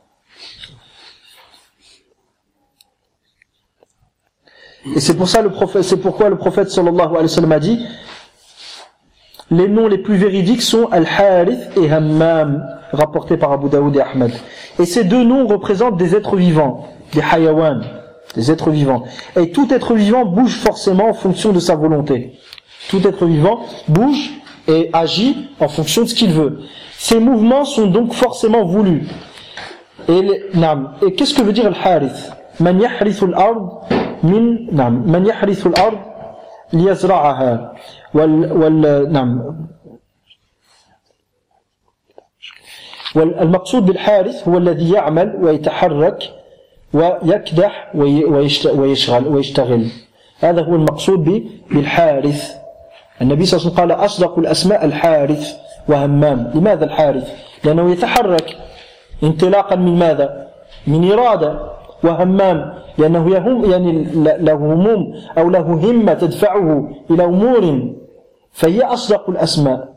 et c'est pour ça le prophète, c'est pourquoi le prophète sallallahu alayhi wa sallam a dit, les noms les plus véridiques sont Al-Harith et Hammam, rapportés par Abu Daoud et Ahmed. Et ces deux noms représentent des êtres vivants, des hayawan, des êtres vivants. Et tout être vivant bouge forcément en fonction de sa volonté. Tout être vivant bouge et agit en fonction de ce qu'il veut. Ces mouvements sont donc forcément voulus. Et, les, nam, et qu'est-ce que veut dire Al-Harith? Man yahrithu al-ard min nam, man yahrithu al-ard liyazra'aha. وال وال نعم والمقصود بالحارث هو الذي يعمل ويتحرك ويكدح ويشغل ويشتغل. هذا هو المقصود بالحارث. النبي صلى الله عليه وسلم قال أصدق الأسماء الحارث وهمام. لماذا الحارث؟ لأنه يتحرك انطلاقا من ماذا؟ من إرادة. وهمام لأنه يهم يعني له هموم أو له همة تدفعه إلى أمور، فهي أصدق الأسماء.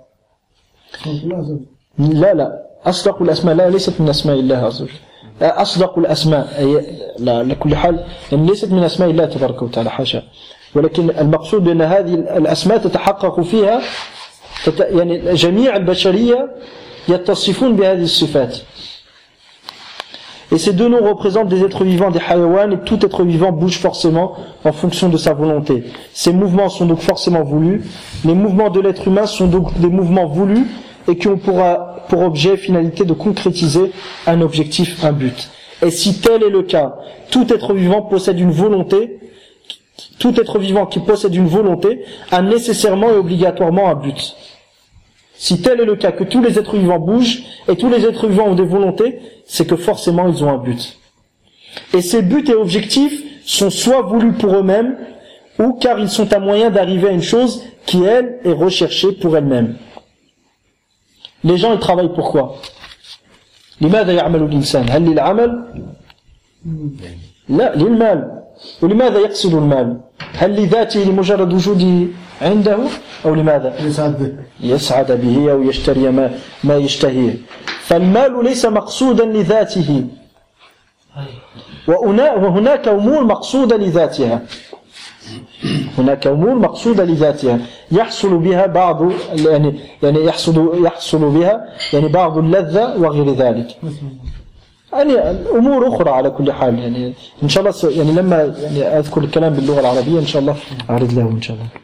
لا لا أصدق الأسماء لا ليست من أسماء الله عز وجل. أصدق الأسماء لا لكل حال يعني ليست من أسماء الله تبارك وتعالى حاشا، ولكن المقصود بأن هذه الأسماء تتحقق فيها يعني جميع البشرية يتصفون بهذه الصفات. Et ces deux noms représentent des êtres vivants, des hayawans, et tout être vivant bouge forcément en fonction de sa volonté. Ces mouvements sont donc forcément voulus. Les mouvements de l'être humain sont donc des mouvements voulus et qui ont pour, pour objet, finalité de concrétiser un objectif, un but. Et si tel est le cas, tout être vivant possède une volonté, tout être vivant qui possède une volonté a nécessairement et obligatoirement un but. Si tel est le cas, que tous les êtres vivants bougent et tous les êtres vivants ont des volontés, c'est que forcément ils ont un but. Et ces buts et objectifs sont soit voulus pour eux-mêmes, ou car ils sont un moyen d'arriver à une chose qui, elle, est recherchée pour elle-même. Les gens, ils travaillent pourquoi? لماذا يعمل الإنسان؟ هل للعمل؟ لا، للمال. ولماذا يقصد المال؟ هل لذاته لمجرد وجوده عنده أو لماذا؟ يسعد به يسعد به أو يشتري ما, ما يشتهيه. فالمال ليس مقصودا لذاته، وهناك أمور مقصودة لذاتها. هناك أمور مقصودة لذاتها يحصل بها بعض يعني يعني يحصل يحصل بها يعني بعض اللذة وغير ذلك. يعني أمور أخرى على كل حال يعني إن شاء الله يعني لما يعني أذكر الكلام باللغة العربية إن شاء الله أعرض لهم إن شاء الله.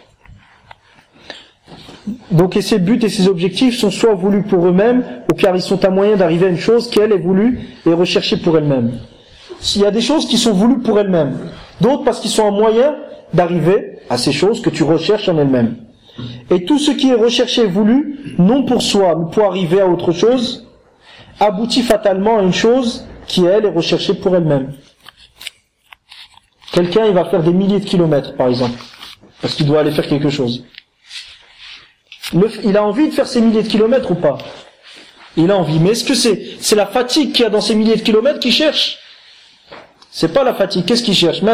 Donc et ces buts et ces objectifs sont soit voulus pour eux-mêmes ou car ils sont un moyen d'arriver à une chose qui elle est voulue et recherchée pour elle-même. Il y a des choses qui sont voulues pour elles-mêmes, d'autres parce qu'ils sont un moyen d'arriver à ces choses que tu recherches en elles-mêmes. Et tout ce qui est recherché et voulu, non pour soi, mais pour arriver à autre chose, aboutit fatalement à une chose qui elle est recherchée pour elle-même. Quelqu'un il va faire des milliers de kilomètres par exemple, parce qu'il doit aller faire quelque chose. Le, il a envie de faire ces milliers de kilomètres ou pas? Il a envie, mais est-ce que c'est, c'est la fatigue qu'il y a dans ces milliers de kilomètres qu'il cherche? C'est pas la fatigue, qu'est-ce qu'il cherche?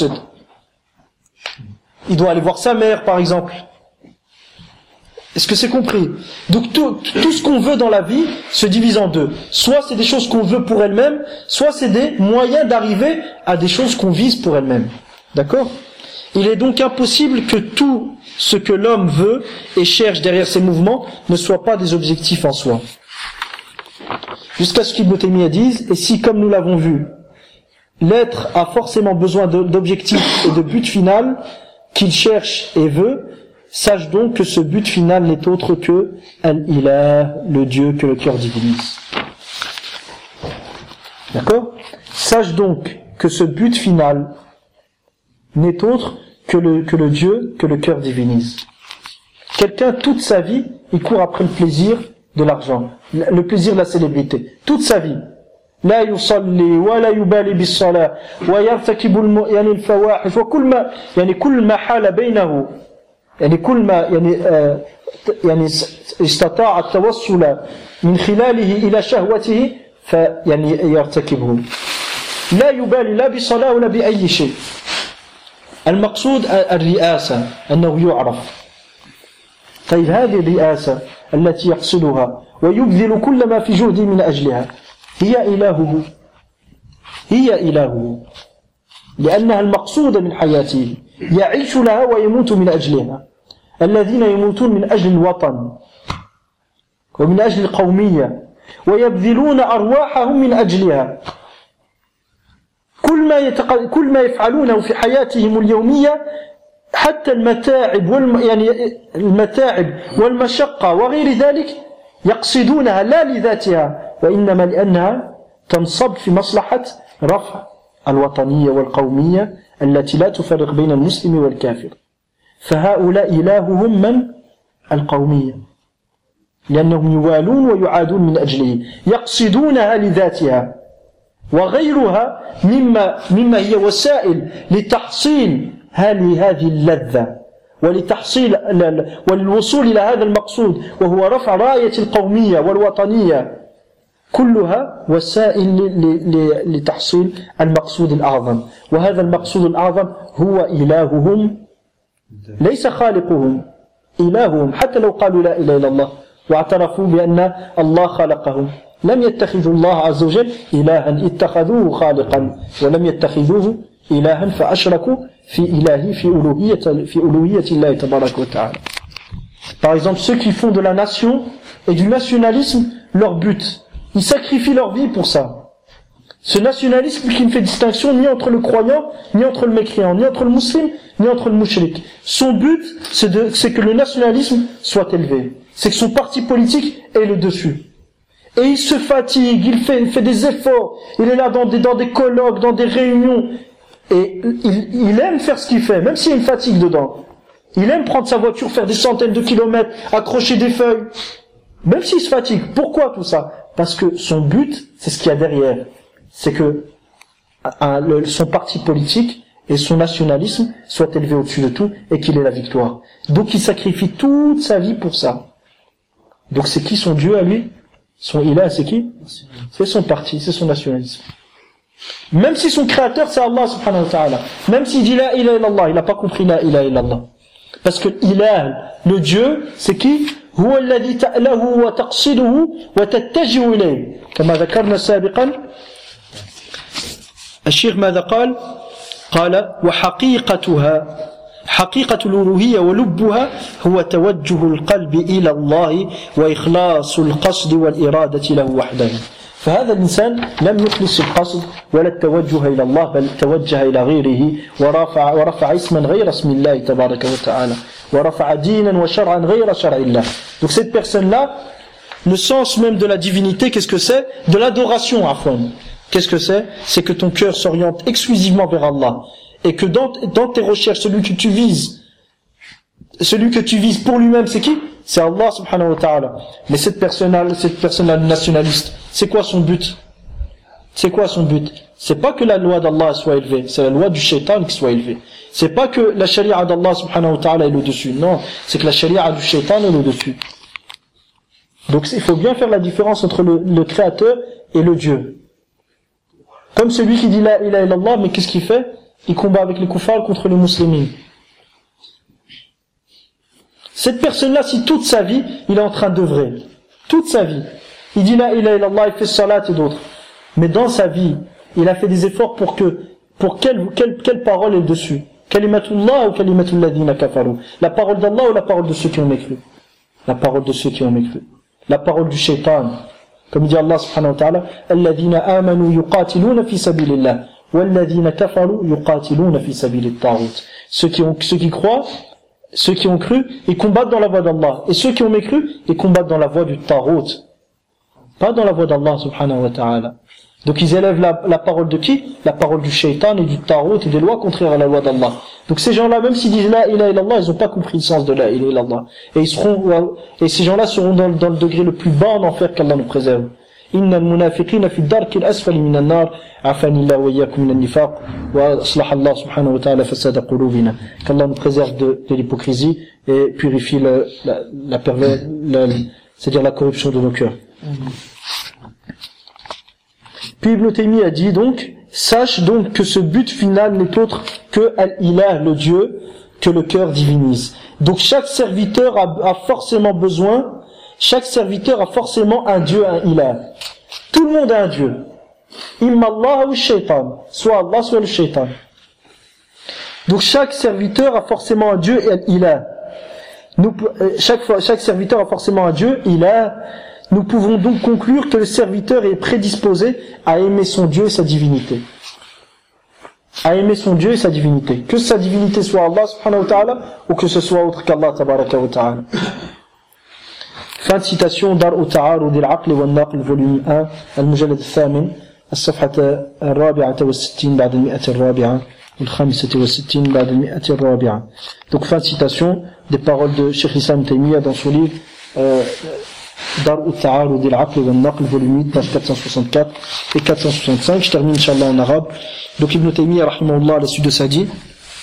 Il doit aller voir sa mère par exemple. Est-ce que c'est compris? Donc tout, tout ce qu'on veut dans la vie se divise en deux. Soit c'est des choses qu'on veut pour elles-mêmes, soit c'est des moyens d'arriver à des choses qu'on vise pour elles-mêmes. D'accord? Il est donc impossible que tout ce que l'homme veut et cherche derrière ses mouvements ne soit pas des objectifs en soi. Jusqu'à ce qu'Ibn Taymiyyah dise, et si comme nous l'avons vu, l'être a forcément besoin d'objectifs et de but final qu'il cherche et veut, sache donc que ce but final n'est autre que Al-Ilah, le Dieu que le cœur divinise. D'accord? Sache donc que ce but final n'est autre que le, que le Dieu que le cœur divinise. Quelqu'un, toute sa vie, il court après le plaisir de l'argent, le plaisir de la célébrité. Toute sa vie. لا يصلي ولا يبالي بالصلاة ويرتكب الم... يعني الفواحش وكل ما يعني كل ما حال بينه يعني كل ما يعني آه يعني استطاع التوصل من خلاله إلى شهوته فيعني يرتكبه. لا يبالي لا بالصلاة ولا بأي شيء. المقصود الرئاسة أنه يعرف. طيب هذه الرئاسة التي يقصدها ويبذل كل ما في جهده من أجلها هي إلهه هي إلهه لأنها المقصودة من حياته يعيش لها ويموت من أجلها. الذين يموتون من أجل الوطن ومن أجل القومية ويبذلون أرواحهم من أجلها. كل ما يتق... كل ما يفعلونه في حياتهم اليومية حتى المتاعب والم... يعني المتاعب والمشقة وغير ذلك يقصدونها لا لذاتها وإنما لأنها تنصب في مصلحة رفع الوطنية والقومية التي لا تفرق بين المسلم والكافر. فهؤلاء إلههم من؟ القومية لأنهم يوالون ويعادون من أجله يقصدونها لذاتها وغيرها مما, مما هي وسائل لتحصيل هذه اللذة ولتحصيل والوصول إلى هذا المقصود وهو رفع راية القومية والوطنية كلها وسائل لتحصيل المقصود الأعظم وهذا المقصود الأعظم هو إلههم ليس خالقهم إلههم حتى لو قالوا لا إله إلا الله واعترفوا بأن الله خلقهم لم يتخذوا الله عز وجل إلها اتخذوه خالقا ولم يتخذوه إلها فأشركوا في إلهي في ألوهية في ألوهية الله تبارك وتعالى. Par exemple, ceux qui font de la nation et du nationalisme leur but, ils sacrifient leur vie pour ça. Ce nationalisme qui ne fait distinction ni entre le croyant, ni entre le mécréant, ni entre le musulman, ni entre le mushrik. Son but, c'est, de, c'est que le nationalisme soit élevé. C'est que son parti politique ait le dessus. Et il se fatigue, il fait, il fait des efforts, il est là dans des, dans des colloques, dans des réunions, et il, il aime faire ce qu'il fait, même s'il y a une fatigue dedans. Il aime prendre sa voiture, faire des centaines de kilomètres, accrocher des feuilles, même s'il se fatigue. Pourquoi tout ça? Parce que son but, c'est ce qu'il y a derrière. C'est que un, le, son parti politique et son nationalisme soient élevés au-dessus de tout et qu'il ait la victoire. Donc il sacrifie toute sa vie pour ça. Donc c'est qui son Dieu à lui? Son ilah, c'est qui? C'est son parti, c'est son nationalisme. Même si son créateur c'est Allah subhanahu wa ta'ala, même s'il dit la ilaha illallah, il n'a pas compris la ilaha illallah. Parce que ilah, le Dieu, c'est qui? هو الذي تأله وتقصده وتتجه إليه كما ذكرنا سابقا. الشيخ ماذا قال؟ قال وحقيقتها حقيقة الألوهية ولبها هو توجه القلب إلى الله وإخلاص القصد والإرادة له وحده. فهذا الإنسان لم يخلص القصد ولا التوجه إلى الله بل توجه إلى غيره ورفع, ورفع اسما غير اسم الله تبارك وتعالى ورفع دينا وشرعا غير شرع الله. Donc cette personne-là, le sens même de la divinité, qu'est-ce que c'est? De l'adoration, Afwan. Qu'est-ce que c'est? C'est que ton cœur s'oriente exclusivement vers Allah. Et que dans, dans tes recherches, celui que tu vises, celui que tu vises pour lui-même, c'est qui? C'est Allah subhanahu wa ta'ala. Mais cette personne-là, cette personne-là nationaliste, c'est quoi son but? C'est quoi son but? C'est pas que la loi d'Allah soit élevée, c'est la loi du shaitan qui soit élevée. C'est pas que la charia d'Allah subhanahu wa ta'ala est le dessus, non, c'est que la charia du shaitan est le dessus. Donc il faut bien faire la différence entre le, le créateur et le Dieu. Comme celui qui dit la ilaha illallah, mais qu'est-ce qu'il fait? Il combat avec les kuffars contre les musulmans. Cette personne-là, si toute sa vie, il est en train d'œuvrer, toute sa vie, il dit la ilaha illallah, il fait salat et d'autres, mais dans sa vie, il a fait des efforts pour que, pour quelle, quelle, quelle parole est dessus? Kalimatullah ou kalimatul ladhina kafaru? La parole d'Allah ou la parole de ceux qui ont mécru? La parole de ceux qui ont mécru. La parole du shaitan. Comme dit Allah subhanahu wa ta'ala, alladhina amanu yuqatiluna fi sabilillah, walladhina kafaru yuqatiluna fi sabilit taghut. Ceux qui ont, ceux qui croient, ceux qui ont cru, ils combattent dans la voie d'Allah. Et ceux qui ont mécru, ils combattent dans la voie du taghut. Pas dans la voie d'Allah subhanahu wa ta'ala. Donc ils élèvent la, la parole de qui? La parole du shaitan et du taghut et des lois contraires à la loi d'Allah. Donc ces gens-là, même s'ils disent la ilaha illallah, ils n'ont pas compris le sens de la ilaha illallah. Et ils seront, et ces gens-là seront dans, dans le degré le plus bas en enfer qu'Allah nous préserve. Inna al-munafiqina fi ad-darki al-asfali min an-nar, afani Allah wa iyyakum min an-nifaq, wa aslaha Allah subhanahu wa ta'ala fasada qulubina. Qu'Allah nous préserve de, de l'hypocrisie et purifie le, la, la pervers, la, c'est-à-dire la corruption de nos cœurs. Puis Ibn Taymi a dit donc, sache donc que ce but final n'est autre que Al-Ilah, le Dieu, que le cœur divinise. Donc chaque serviteur a, a forcément besoin, chaque serviteur a forcément un Dieu, un Ilah. Tout le monde a un Dieu. Imma Allah ou shaitan. Soit Allah, soit le shaitan. Donc chaque serviteur a forcément un Dieu et un Ilah. Nous, chaque, fois, chaque serviteur a forcément un Dieu, Ilah. Nous pouvons donc conclure que le serviteur est prédisposé à aimer son Dieu et sa divinité. À aimer son Dieu et sa divinité. Que sa divinité soit Allah subhanahu wa ta'ala ou que ce soit autre qu'Allah tabaraka wa ta'ala. Fin de citation Dar'u Ta'arud al-Aql wa al-Naql, volume un, al-Mujallad al-Thamin, الصفحة الرابعة والستين بعد المئة الرابعة الخامسة والستين بعد المئة الرابعة. Donc fin de citation des paroles de Cheikh Islam Taymiyyah dans son livre euh, Dar al-Ta'arud al-Aql wal-Naql, volume huit, page quatre cent soixante-quatre et quatre cent soixante-cinq. Je termine Inch'Allah en arabe. Donc Ibn Taymiyyah rahimahullah à la suite de ça dit: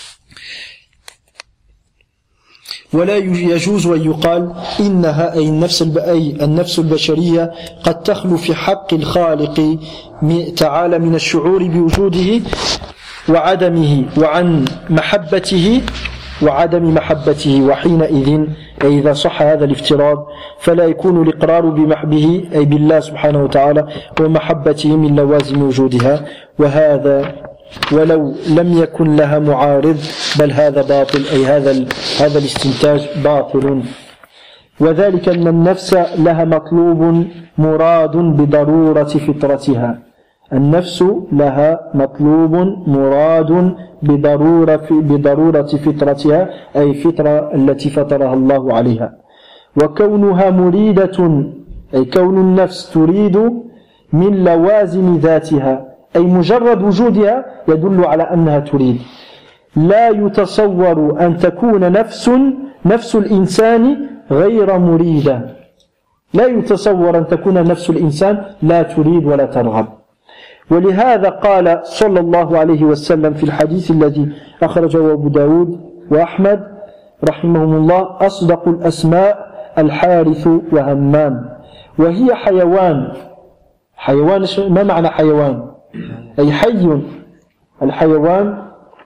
ولا يجوز أن يقال إنها أي النفس أي النفس البشرية قد تخلو في حق الخالق تعالى من الشعور بوجوده وعدمه وعن محبته وعدم محبته، وحينئذ أي إذا صح هذا الافتراض فلا يكون الإقرار بمحبه أي بالله سبحانه وتعالى ومحبته من لوازم وجودها، وهذا ولو لم يكن لها معارض، بل هذا باطل أي هذا هذا الاستنتاج باطل. وذلك أن النفس لها مطلوب مراد بضرورة فطرتها، النفس لها مطلوب مراد بضرورة بضرورة فطرتها أي فطرة التي فطرها الله عليها، وكونها مريدة أي كون النفس تريد من لوازم ذاتها أي مجرد وجودها يدل على أنها تريد. لا يتصور أن تكون نفس نفس الإنسان غير مريدة، لا يتصور أن تكون نفس الإنسان لا تريد ولا ترغب. ولهذا قال صلى الله عليه وسلم في الحديث الذي أخرجه أبو داود وأحمد رحمهم الله: أصدق الأسماء الحارث وهمام، وهي حيوان. حيوان ما معنى حيوان؟ أي حي. الحيوان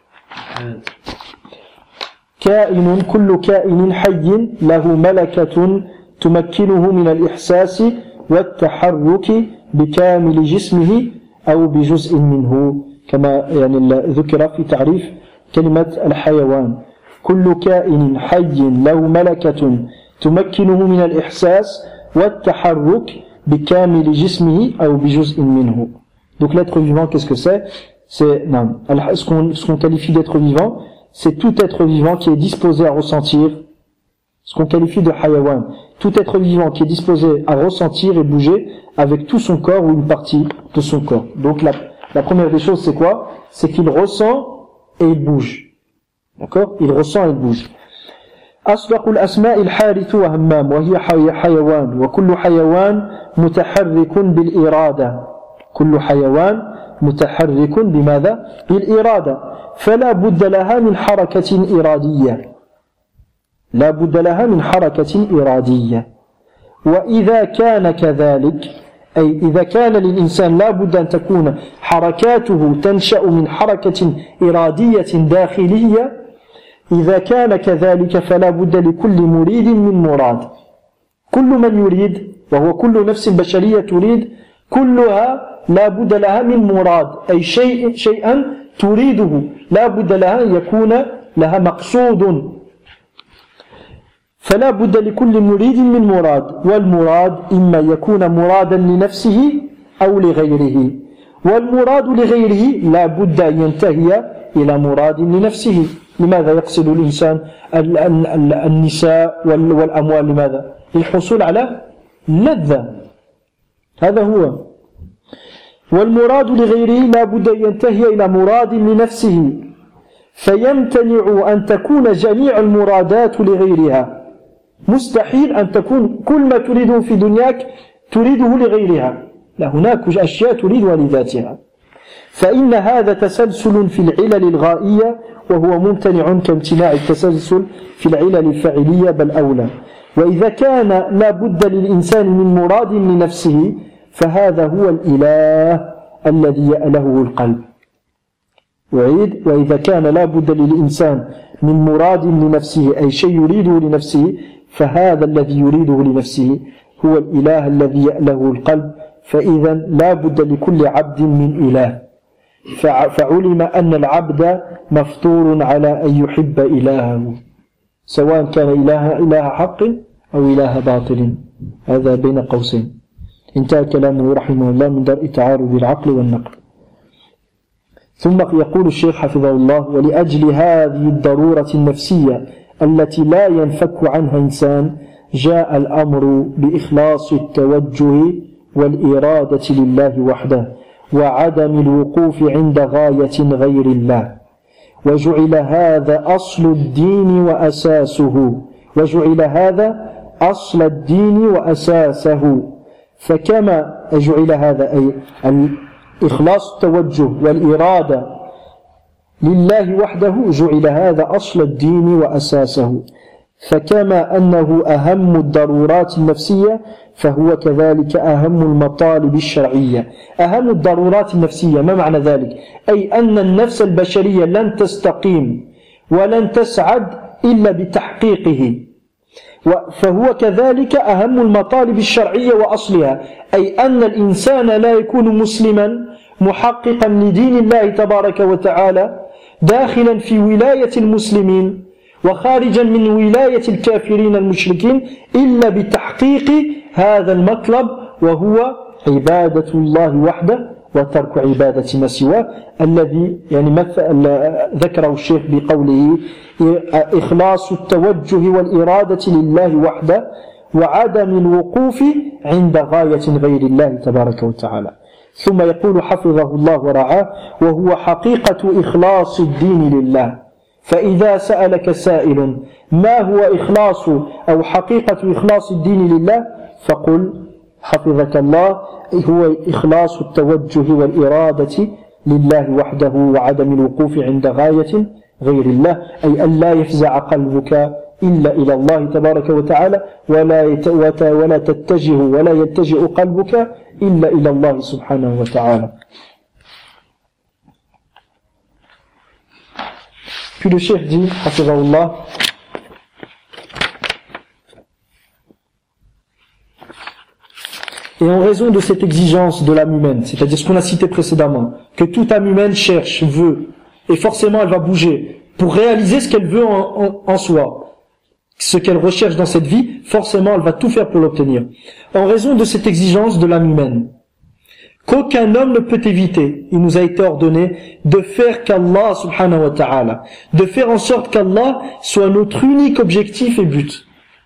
كائن، كل كائن حي له ملكة تمكنه من الإحساس والتحرك بكامل جسمه أو بجزء منه، كما يعني ذكر في تعريف كلمة الحيوان. كل كائن حي له ملكة تمكنه من الإحساس والتحرك بكامل جسمه أو بجزء منه. Donc l'être vivant, qu'est-ce que c'est? C'est non, ce qu'on, ce qu'on qualifie d'être vivant, c'est tout être vivant qui est disposé à ressentir, ce qu'on qualifie de hayawan, tout être vivant qui est disposé à ressentir et bouger avec tout son corps ou une partie de son corps. Donc la, la première des choses, c'est quoi? C'est qu'il ressent et il bouge. D'accord? Il ressent et il bouge. أصدق الأسماء الحارث وهمام، وهي حيوان، وكل حيوان متحرك بالإرادة، كل حيوان متحرك بماذا؟ بالإرادة، فلا بد لها من حركة إرادية، لا بد لها من حركة إرادية. وإذا كان كذلك أي إذا كان للإنسان لا بد أن تكون حركاته تنشأ من حركة إرادية داخلية، إذا كان كذلك فلا بد لكل مريد من مراد. كل من يريد، وهو كل نفس بشرية تريد، كلها لا بد لها من مراد، أي شيء شيئا تريده، لا بد لها أن يكون لها مقصود. فلا بد لكل مريد من مراد، والمراد إما يكون مرادا لنفسه أو لغيره، والمراد لغيره لا بد أن ينتهي إلى مراد لنفسه. لماذا يقصد الإنسان النساء والأموال؟ لماذا؟ للحصول على لذة، هذا هو. والمراد لغيره لا بد أن ينتهي إلى مراد لنفسه، فيمتنع أن تكون جميع المرادات لغيرها. مستحيل أن تكون كل ما تريده في دنياك تريده لغيرها، لا، هناك أشياء تريدها لذاتها. فإن هذا تسلسل في العلل الغائية، وهو ممتنع كامتناع التسلسل في العلل الفعلية بل أولى. وإذا كان لا بد للإنسان من مراد لنفسه فهذا هو الإله الذي يأله القلب. أعيد: وإذا كان لا بد للإنسان من مراد لنفسه أي شيء يريده لنفسه، فهذا الذي يريده لنفسه هو الإله الذي يأله القلب. فإذا لا بد لكل عبد من إله، فعلم أن العبد مفطور على أن يحب إلهه، سواء كان إله, إله حق أو إله باطل، هذا بين قوسين. انتهى كلامه رحمه الله من درء تعارض العقل والنقل. ثم يقول الشيخ حفظه الله: ولأجل هذه الضرورة النفسية التي لا ينفك عنها إنسان جاء الأمر بإخلاص التوجه والإرادة لله وحده، وعدم الوقوف عند غاية غير الله. وجعل هذا أصل الدين وأساسه وجعل هذا أصل الدين وأساسه فكما جعل هذا أي الإخلاص التوجه والإرادة لله وحده جعل هذا أصل الدين وأساسه فكما أنه أهم الضرورات النفسية فهو كذلك أهم المطالب الشرعية. أهم الضرورات النفسية ما معنى ذلك؟ أي أن النفس البشرية لن تستقيم ولن تسعد إلا بتحقيقه، فهو كذلك أهم المطالب الشرعية وأصلها، أي أن الإنسان لا يكون مسلما محققا لدين الله تبارك وتعالى داخلا في ولاية المسلمين وخارجا من ولاية الكافرين المشركين إلا بتحقيق هذا المطلب وهو عبادة الله وحده وترك عبادة ما سواه، الذي يعني مثل ذكره الشيخ بقوله إخلاص التوجه والإرادة لله وحده وعدم الوقوف عند غاية غير الله تبارك وتعالى. ثم يقول حفظه الله ورعاه وهو حقيقة إخلاص الدين لله. فإذا سألك سائل ما هو إخلاص أو حقيقة إخلاص الدين لله فقل حفظك الله هو إخلاص التوجه والإرادة لله وحده وعدم الوقوف عند غاية غير الله، أي أن لا يفزع قلبك إلا إلى الله تبارك وتعالى ولا ولا تتجه ولا يتجه قلبك إلا إلى الله سبحانه وتعالى. Puis le cheikh dit, hafizahullah, et en raison de cette exigence de l'âme humaine, c'est-à-dire ce qu'on a cité précédemment, que toute âme humaine cherche, veut, et forcément elle va bouger pour réaliser ce qu'elle veut en, en, en soi, ce qu'elle recherche dans cette vie, forcément elle va tout faire pour l'obtenir. En raison de cette exigence de l'âme humaine, qu'aucun homme ne peut éviter, il nous a été ordonné de faire qu'Allah subhanahu wa ta'ala, de faire en sorte qu'Allah soit notre unique objectif et but.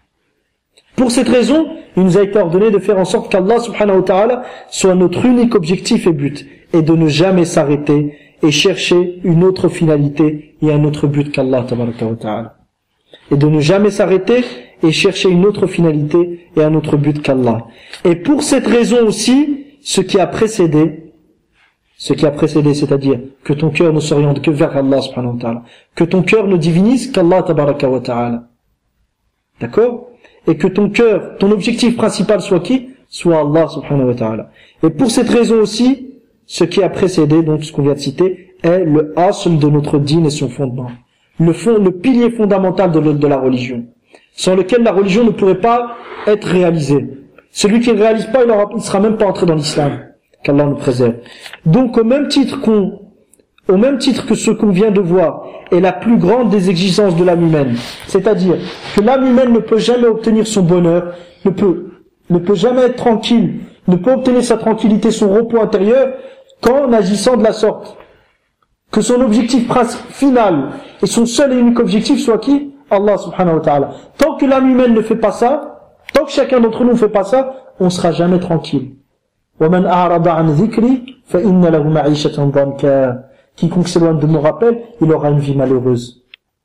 Pour cette raison, il nous a été ordonné de faire en sorte qu'Allah subhanahu wa ta'ala soit notre unique objectif et but, et de ne jamais s'arrêter et chercher une autre finalité et un autre but qu'Allah tabaraka wa ta'ala. Et de ne jamais s'arrêter et chercher une autre finalité et un autre but qu'Allah. Et pour cette raison aussi, ce qui a précédé, ce qui a précédé, c'est-à-dire que ton cœur ne s'oriente que vers Allah subhanahu wa ta'ala, que ton cœur ne divinise qu'Allah tabaraka wa ta'ala. D'accord? Et que ton cœur, ton objectif principal soit qui? Soit Allah subhanahu wa ta'ala. Et pour cette raison aussi, ce qui a précédé, donc ce qu'on vient de citer, est le asl de notre dîn et son fondement. Le fond, le pilier fondamental de, le, de la religion. Sans lequel la religion ne pourrait pas être réalisée. Celui qui ne réalise pas, il ne sera même pas entré dans l'islam. Qu'Allah nous préserve. Donc au même titre qu'on, au même titre que ce qu'on vient de voir est la plus grande des exigences de l'âme humaine, c'est-à-dire que l'âme humaine ne peut jamais obtenir son bonheur, ne peut, ne peut jamais être tranquille, ne peut obtenir sa tranquillité, son repos intérieur, qu'en agissant de la sorte. Que son objectif final et son seul et unique objectif soit qui? Allah subhanahu wa ta'ala. Tant que l'âme humaine ne fait pas ça, tant que chacun d'entre nous ne fait pas ça, on ne sera jamais tranquille. وَمَنْ أَعْرَضَ عَنْ ذِكْرِي فَإِنَّ لَهُ مَعِيشَةً ضَنْكًا. Quiconque s'éloigne de mon rappel, il aura une vie malheureuse.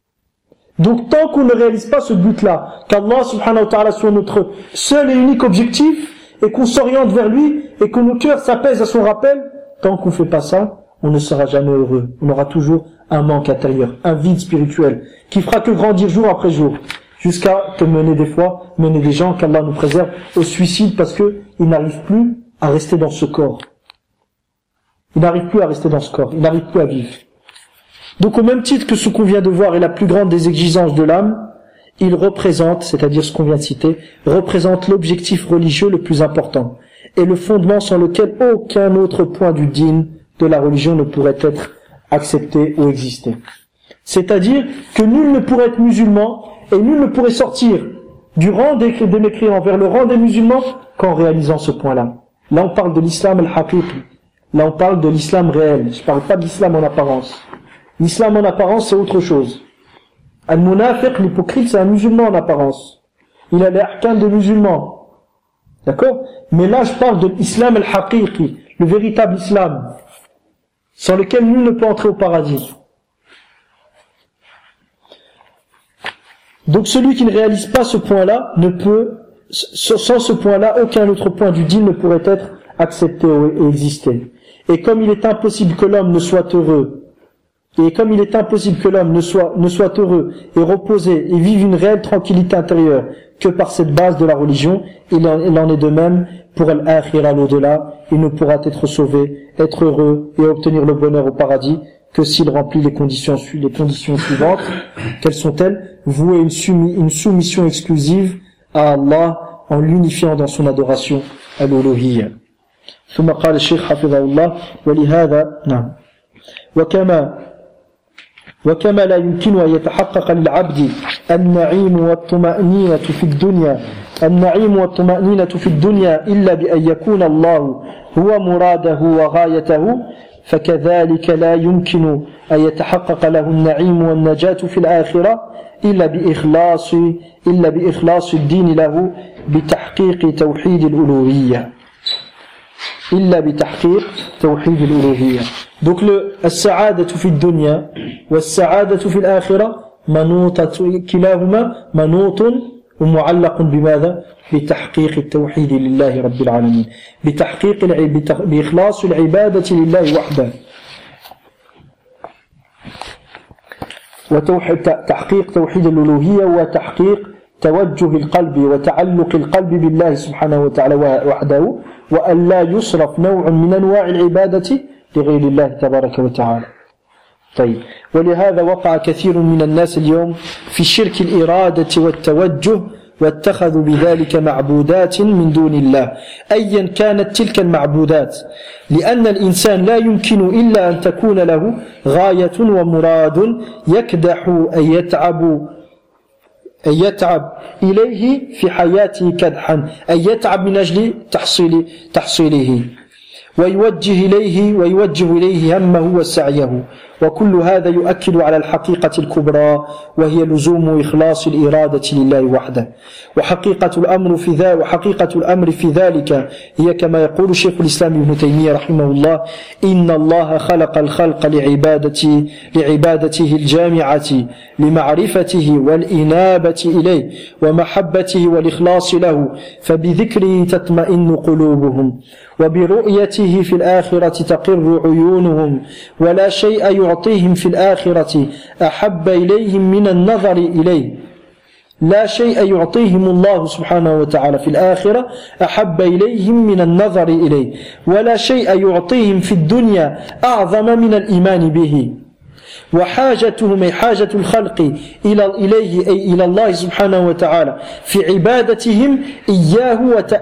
Donc tant qu'on ne réalise pas ce but-là, qu'Allah subhanahu wa ta'ala soit notre seul et unique objectif, et qu'on s'oriente vers lui, et que nos cœurs s'apaisent à son rappel, tant qu'on ne fait pas ça, on ne sera jamais heureux. On aura toujours un manque intérieur, un vide spirituel, qui fera que grandir jour après jour, jusqu'à te mener des fois, mener des gens, qu'Allah nous préserve, au suicide, parce que ils n'arrivent plus à rester dans ce corps. Il n'arrive plus à rester dans ce corps, il n'arrive plus à vivre. Donc au même titre que ce qu'on vient de voir est la plus grande des exigences de l'âme, il représente, c'est-à-dire ce qu'on vient de citer, représente l'objectif religieux le plus important, et le fondement sans lequel aucun autre point du dîn de la religion ne pourrait être accepté ou exister. C'est-à-dire que nul ne pourrait être musulman, et nul ne pourrait sortir du rang des, des mécréants vers le rang des musulmans qu'en réalisant ce point-là. Là on parle de l'islam al-haqiqi. Là, on parle de l'islam réel. Je parle pas de l'islam en apparence. L'islam en apparence, c'est autre chose. Al-munafiq, l'hypocrite, c'est un musulman en apparence. Il a les ahkam des musulmans. D'accord? Mais là, je parle de l'islam al-haqiqi, le véritable islam, sans lequel nul ne peut entrer au paradis. Donc celui qui ne réalise pas ce point-là ne peut, sans ce point-là, aucun autre point du dîn ne pourrait être accepté et exister. Et comme il est impossible que l'homme ne soit heureux, et comme il est impossible que l'homme ne soit, ne soit heureux et reposé et vive une réelle tranquillité intérieure que par cette base de la religion, il en, il en est de même pour l'akhira, l'au-delà. Il ne pourra être sauvé, être heureux et obtenir le bonheur au paradis que s'il remplit les conditions, les conditions suivantes. Quelles sont-elles? Vouer une, soumis, une soumission exclusive à Allah en l'unifiant dans son adoration à l'uluhiyya. ثم قال الشيخ حفظه الله ولهذا نعم وكما وكما لا يمكن أن يتحقق للعبد النعيم والطمأنينة في الدنيا النعيم والطمأنينة في الدنيا إلا بأن يكون الله هو مراده وغايته فكذلك لا يمكن أن يتحقق له النعيم والنجاة في الآخرة إلا بإخلاص إلا بإخلاص الدين له بتحقيق توحيد الألوهية إلا بتحقيق توحيد الألوهية. Donc le السعادة في الدنيا والسعادة في الآخرة منوطة كلاهما منوط ومعلق بماذا؟ بتحقيق التوحيد لله رب العالمين، بتحقيق بإخلاص العبادة لله وحده، وتحقيق توحيد الألوهية وتحقيق توجه القلب وتعلق القلب بالله سبحانه وتعالى وحده، وأن لا يصرف نوع من أنواع العبادة لغير الله تبارك وتعالى. طيب، ولهذا وقع كثير من الناس اليوم في شرك الإرادة والتوجه واتخذوا بذلك معبودات من دون الله أيا كانت تلك المعبودات، لأن الإنسان لا يمكن إلا أن تكون له غاية ومراد يكدح أن يتعب أن يتعب إليه في حياته كدحا، أن يتعب من أجل تحصيل تحصيله ويوجه إليه ويوجه إليه همه وسعيه، وكل هذا يؤكد على الحقيقة الكبرى وهي لزوم إخلاص الإرادة لله وحده. وحقيقة الأمر في ذلك وحقيقة الأمر في ذلك هي كما يقول شيخ الإسلام ابن تيمية رحمه الله: إن الله خلق الخلق لعبادته لعبادته الجامعة لمعرفته والإنابة إليه ومحبته والإخلاص له، فبذكره تطمئن قلوبهم، وبرؤيته في الآخرة تقر عيونهم، ولا شيء يعطيهم في الآخرة أحب إليهم من النظر إليه، لا شيء يعطيهم الله سبحانه وتعالى في الآخرة أحب إليهم من النظر إليه، ولا شيء يعطيهم في الدنيا أعظم من الإيمان به. وحاجتهم أي حاجة الخلق إلى إليه أي إلى الله سبحانه وتعالى في عبادتهم إياه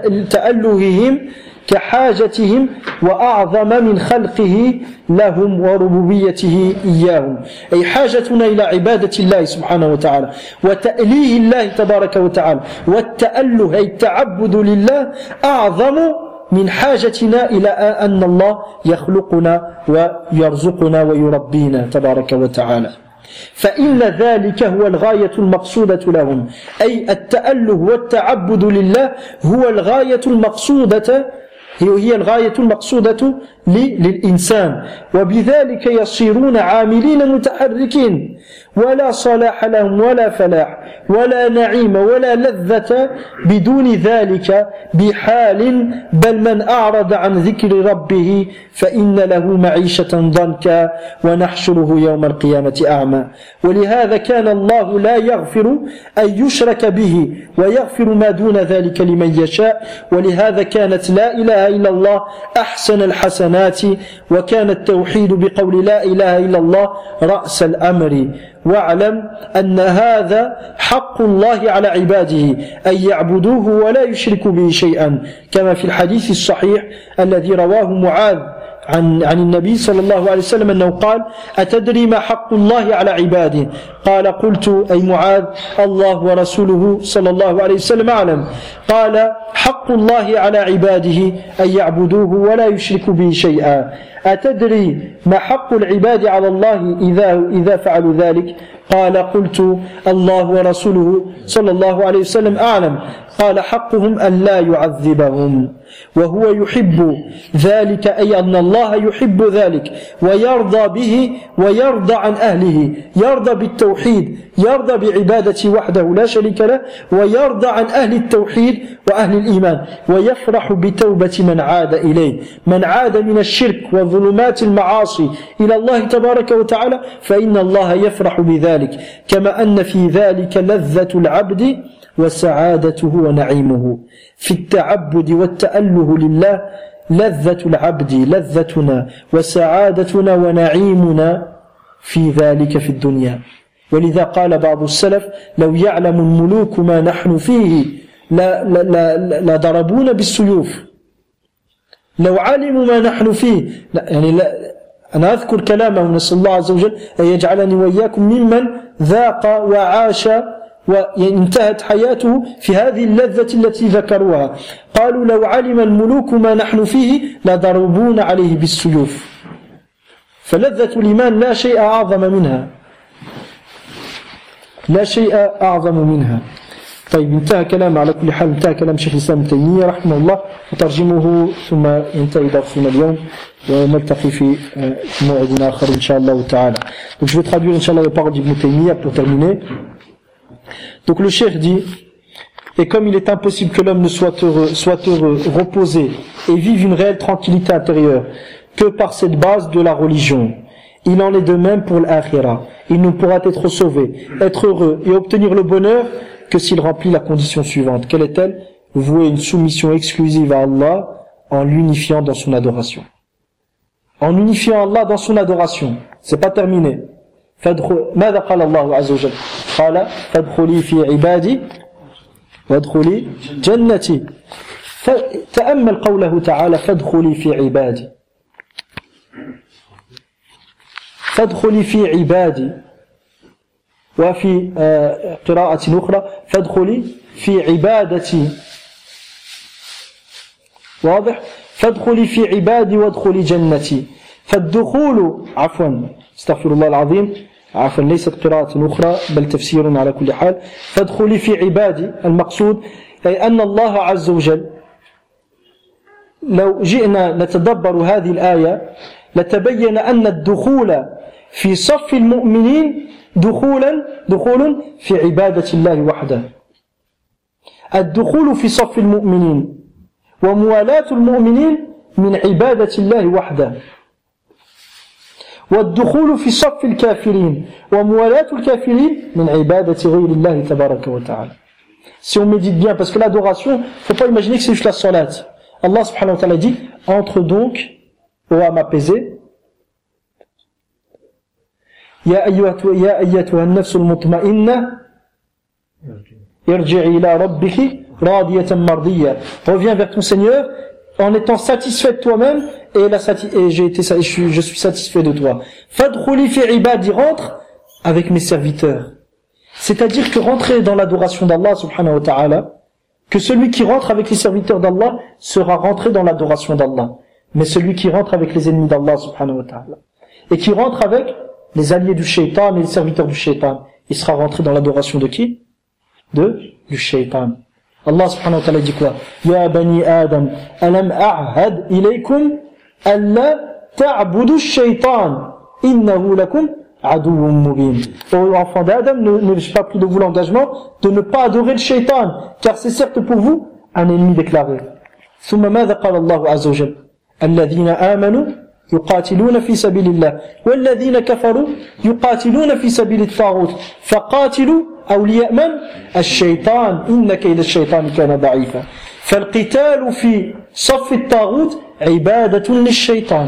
وتألههم كحاجتهم وأعظم من خلقه لهم وربوبيته إياهم، أي حاجتنا إلى عبادة الله سبحانه وتعالى وتأليه الله تبارك وتعالى، والتأله أي التعبد لله أعظم من حاجتنا إلى أن الله يخلقنا ويرزقنا ويربينا تبارك وتعالى. فإن ذلك هو الغاية المقصودة لهم، أي التأله والتعبد لله هو الغاية المقصودة هي الغاية المقصودة للإنسان، وبذلك يصيرون عاملين متحركين، ولا صلاح لهم ولا فلاح ولا نعيم ولا لذة بدون ذلك بحال، بل من أعرض عن ذكر ربه فإن له معيشة ضنكا ونحشره يوم القيامة أعمى. ولهذا كان الله لا يغفر أن يشرك به ويغفر ما دون ذلك لمن يشاء، ولهذا كانت لا إله إلا الله أحسن الحسنات، وكان التوحيد بقول لا إله إلا الله رأس الأمر. واعلم أن هذا حق الله على عباده أن يعبدوه ولا يشركوا به شيئا، كما في الحديث الصحيح الذي رواه معاذ عن عن النبي صلى الله عليه وسلم أنه قال: أتدري ما حق الله على عباده؟ قال: قلت أي معاذ الله ورسوله صلى الله عليه وسلم أعلم. قال: حق الله على عباده أن يعبدوه ولا يشركوا به شيئا، أتدري ما حق العباد على الله إذا إذا فعلوا ذلك؟ قال قلت الله ورسوله صلى الله عليه وسلم أعلم. قال حقهم أن لا يعذبهم وهو يحب ذلك، أي أن الله يحب ذلك ويرضى به ويرضى عن أهله، يرضى بالتوحيد، يرضى بعبادة وحده لا شريك له، ويرضى عن أهل التوحيد وأهل الإيمان، ويفرح بتوبة من عاد إليه، من عاد من الشرك وظلمات المعاصي إلى الله تبارك وتعالى فإن الله يفرح بذلك، كما أن في ذلك لذة العبد وسعادته ونعيمه. في التعبد والتأله لله لذة العبد، لذتنا وسعادتنا ونعيمنا في ذلك في الدنيا. ولذا قال بعض السلف لو يعلم الملوك ما نحن فيه لا, لا, لا, لا ضربونا بالسيوف. لو علموا ما نحن فيه لا يعني لا، أنا أذكر كلامه نسأل الله عز وجل أن يجعلني وإياكم ممن ذاق وعاش وانتهت حياته في هذه اللذة التي ذكروها. قالوا لو علم الملوك ما نحن فيه لضربون عليه بالسيوف. فلذة الإيمان لا شيء أعظم منها، لا شيء أعظم منها. طيب انتهى كلام، على كل حال انتهى كلام شيخ الإسلام ابن تيمية رحمه الله، وترجمه ثم ينتهي درسنا اليوم ونلتقي في موعد آخر إن شاء الله تعالى. Donc je vais traduire Inch'Allah les paroles d'Ibn Taymiyyah pour terminer. Donc le cheikh dit, et comme il est impossible que l'homme ne soit heureux, soit heureux, reposé et vive une réelle tranquillité intérieure que par cette base de la religion, il en est de même pour l'akhira. Il ne pourra être sauvé, être heureux et obtenir le bonheur que s'il remplit la condition suivante. Quelle est-elle? Vouer une soumission exclusive à Allah en l'unifiant dans son adoration. En unifiant Allah dans son adoration. C'est pas terminé. ماذا قال الله عز وجل؟ قال فادخلي في عبادي وادخلي جنتي. تأمل قوله تعالى فادخلي في عبادي، فادخلي في عبادي، وفي قراءة أخرى فادخلي في عبادتي. واضح؟ فادخلي في عبادي وادخلي جنتي. فالدخول عفوا استغفر الله العظيم عفوا ليست قراءة أخرى بل تفسير على كل حال. فادخلي في عبادي المقصود أي أن الله عز وجل، لو جئنا نتدبر هذه الآية لتبين أن الدخول في صف المؤمنين دخولا دخول في عبادة الله وحده. الدخول في صف المؤمنين وموالاة المؤمنين من عبادة الله وحده، والدخول في صف الكافرين وموالاة الكافرين من عبادة غير الله تبارك وتعالى. Si on médite bien, parce que l'adoration, il ne faut pas imaginer que c'est juste la salat. Allah subhanahu wa ta'ala dit, entre donc, ô âme apaisée, Ya ayyatuha an-nafsul mutma'inna irji'i ila rabbiki radiyatan mardiyya. Reviens vers ton Seigneur en étant satisfait de toi-même et, la sati- et j'ai été, je, suis, je suis satisfait de toi. Fadkhuli fi ibadi, rentre avec mes serviteurs. C'est-à-dire que rentrer dans l'adoration d'Allah subhanahu wa ta'ala, que celui qui rentre avec les serviteurs d'Allah sera rentré dans l'adoration d'Allah. Mais celui qui rentre avec les ennemis d'Allah subhanahu wa ta'ala, et qui rentre avec les alliés du shaitan et les serviteurs du shaitan, il sera rentré dans l'adoration de qui? De, du shaitan. Allah subhanahu wa ta'ala dit quoi? Ya bani Adam, alam a'had ilaykum alla ta'budu shaitan, innahu lakum aduwwun mubin. Ô enfants d'Adam, ne, n'ai-je pas pris de vous l'engagement de ne pas adorer le shaitan, car c'est certes pour vous un ennemi déclaré. ثم ماذا قال الله عز وجل؟ الذين آمنوا يقاتلون في سبيل الله والذين كفروا يقاتلون في سبيل الطاغوت فقاتلوا أولياء من؟ الشيطان إن كيد الشيطان كان ضعيفا. فالقتال في صف الطاغوت عبادة للشيطان.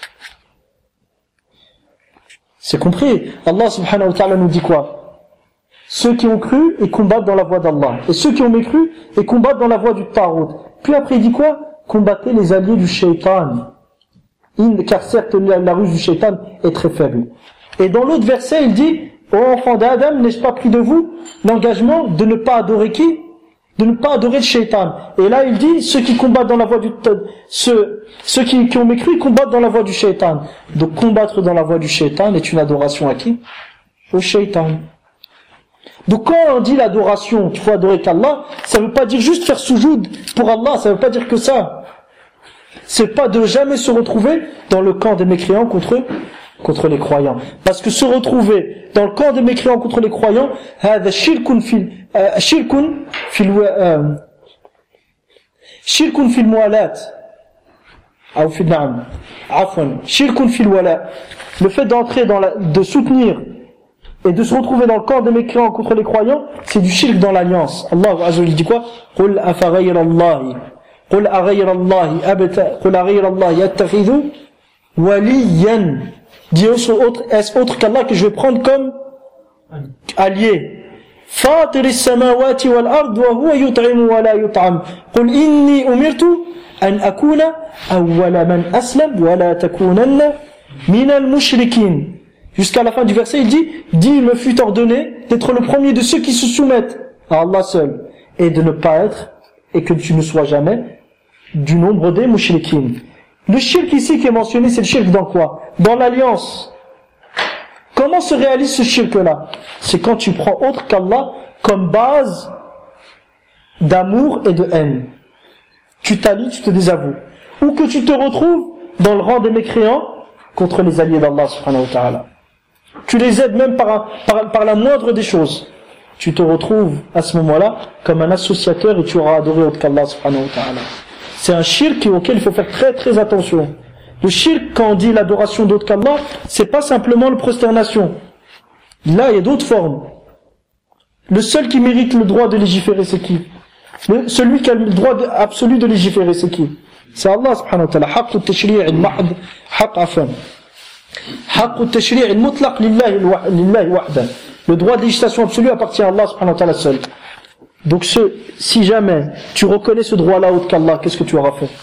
C'est compris. Allah subhanahu wa ta'ala nous dit quoi? Ceux qui ont cru et combattent dans la voie d'Allah, et ceux qui ont mécru et combattent dans la voie du Tarout. Puis après il dit quoi? Combattez les alliés du shaitan. Car certes la, la ruse du shaitan est très faible. Et dans l'autre verset il dit, ô enfants d'Adam, n'ai-je pas pris de vous l'engagement de ne pas adorer qui? de ne pas adorer le shaitan. Et là, il dit, ceux qui combattent dans la voie du, ceux, ceux qui, qui ont mécru, ils combattent dans la voie du shaitan. Donc, combattre dans la voie du shaitan est une adoration à qui? Au shaitan. Donc, quand on dit l'adoration, qu'il faut adorer qu'Allah, ça veut pas dire juste faire soujoud pour Allah, ça veut pas dire que ça. C'est pas de jamais se retrouver dans le camp des mécréants contre eux, contre les croyants. Parce que se retrouver dans le camp des mécréants contre les croyants, هذا شرك في شرك في شرك في الموالاة أو في النعم عفوا شرك في الولاء. Le fait d'entrer dans la, de soutenir et de se retrouver dans le camp des mécréants contre les croyants, c'est du shirk dans l'alliance. Allah Azza wa Jalla dit quoi? قل أفغير الله قل أغير الله أبت قل أغير الله يتخذ وليا. Dis autre, est-ce autre qu'Allah que je vais prendre comme allié? فاطر السماوات والأرض وهو يطعم ولا يطعم قل إني أمرت أن أكون أول من أسلم ولا تكونن من المشركين. Jusqu'à la fin du verset, il dit, dis, il me fut ordonné d'être le premier de ceux qui se soumettent à Allah seul et de ne pas être, et que tu ne sois jamais du nombre des mushrikin. Le shirk ici qui est mentionné, c'est le shirk dans quoi? Dans l'alliance. Comment se réalise ce shirk-là? C'est quand tu prends autre qu'Allah comme base d'amour et de haine. Tu t'allies, tu te désavoues. Ou que tu te retrouves dans le rang des mécréants contre les alliés d'Allah subhanahu wa ta'ala. Tu les aides même par, un, par, par la moindre des choses. Tu te retrouves à ce moment-là comme un associateur et tu auras adoré autre qu'Allah subhanahu wa ta'ala. C'est un shirk auquel il faut faire très très attention. Le shirk, quand on dit l'adoration d'autre qu'Allah, c'est pas simplement la prosternation. Là, il y a d'autres formes. Le seul qui mérite le droit de légiférer, c'est qui? le, Celui qui a le droit de, absolu de légiférer, c'est qui? C'est Allah subhanahu wa ta'ala. Haqq al-tashri' al-mahd, haqq afan. Haqq al-tashri' al-mutlaq lillahi wahda. Le droit de législation absolue appartient à Allah subhanahu wa ta'ala seul. Donc ce, si jamais tu reconnais ce droit-là autre qu'Allah, qu'est-ce que tu auras fait?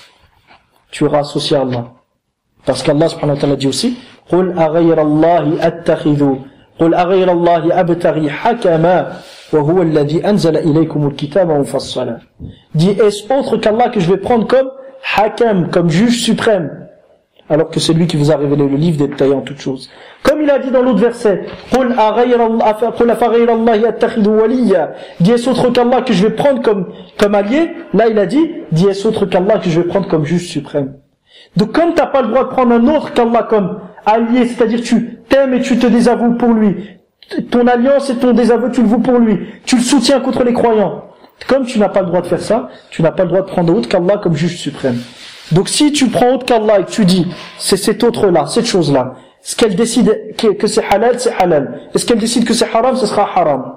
Tu auras associé à Allah. Parce qu'Allah subhanahu wa ta'ala dit aussi, قُلْ أَغَيْرَ اللَّهِ أَتَّخِذُوا قُلْ أَغَيْرَ اللَّهِ أَبْتَغِي حَكَمًا وَهُوَ الَّذِي أَنزَلَ إِلَيْكُمُ الْكِتَابَ مُفَصَّلًا. Dis, est-ce autre qu'Allah que je vais prendre comme hakam, comme juge suprême, alors que c'est lui qui vous a révélé le livre détaillant en toutes choses. Comme il a dit dans l'autre verset, قُلْ أَفَغَيْرَ اللَّهِ أَتَّخِذُ وَلِيًّا. Dis, est-ce autre qu'Allah que je vais prendre comme, comme allié? Là il a dit, dis, est-ce autre qu'Allah que je vais prendre comme juge suprême. Donc comme tu n'as pas le droit de prendre un autre qu'Allah comme allié, c'est-à-dire tu t'aimes et tu te désavoues pour lui, ton alliance et ton désaveu tu le voues pour lui, tu le soutiens contre les croyants, comme tu n'as pas le droit de faire ça, tu n'as pas le droit de prendre autre qu'Allah comme juge suprême. Donc si tu prends autre qu'Allah et que tu dis c'est cet autre-là, cette chose-là, est-ce qu'elle décide que c'est halal, c'est halal, est-ce qu'elle décide que c'est haram, ce sera haram.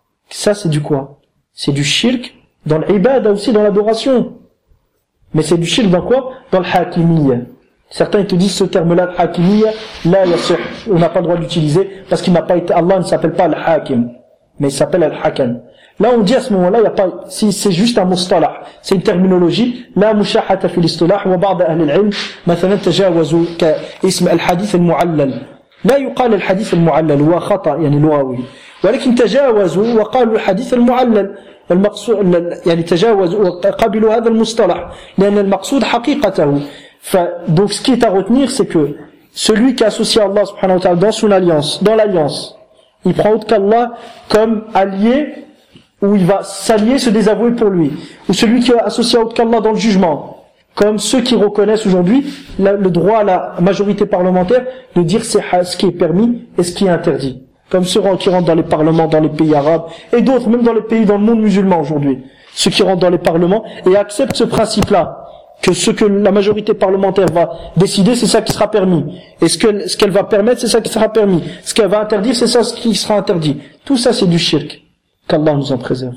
Ça c'est du quoi? C'est du shirk dans l'ibada, aussi dans l'adoration. Mais c'est du shirk dans quoi? Dans le hakimiyya. Certains te disent ce terme-là, le hakimiyya, là, on n'a pas le droit d'utiliser parce qu'il n'a pas été, Allah ne s'appelle pas le hakim, mais il s'appelle le hakam. Là, on dit à ce moment-là, il y a pas, si c'est juste un mustalah, c'est une terminologie. La mushahata fi l'istilah, wa ba'da ahli al-ilm, مثلا تجاوزوا كاسم الحديث المعلل. لا يقال الحديث المعلل هو خطأ يعني لغوي. ولكن تجاوزوا وقالوا الحديث المعلل. المقصود يعني تجاوزوا وقبلوا هذا المصطلح لأن المقصود حقيقته. Donc ce qui est à retenir, c'est que celui qui associe Allah subhanahu wa ta'ala dans son alliance, dans l'alliance, il prend autre qu'Allah comme allié, où il va s'allier, se désavouer pour lui. Ou celui qui est associé à autre qu'Allah dans le jugement, comme ceux qui reconnaissent aujourd'hui le droit à la majorité parlementaire de dire c'est ce qui est permis et ce qui est interdit. Comme ceux qui rentrent dans les parlements dans les pays arabes et d'autres, même dans les pays dans le monde musulman aujourd'hui. Ceux qui rentrent dans les parlements et acceptent ce principe-là, que ce que la majorité parlementaire va décider, c'est ça qui sera permis. Et ce que, ce qu'elle va permettre, c'est ça qui sera permis. Ce qu'elle va interdire, c'est ça ce qui sera interdit. Tout ça, c'est du shirk. Qu'Allah nous en préserve.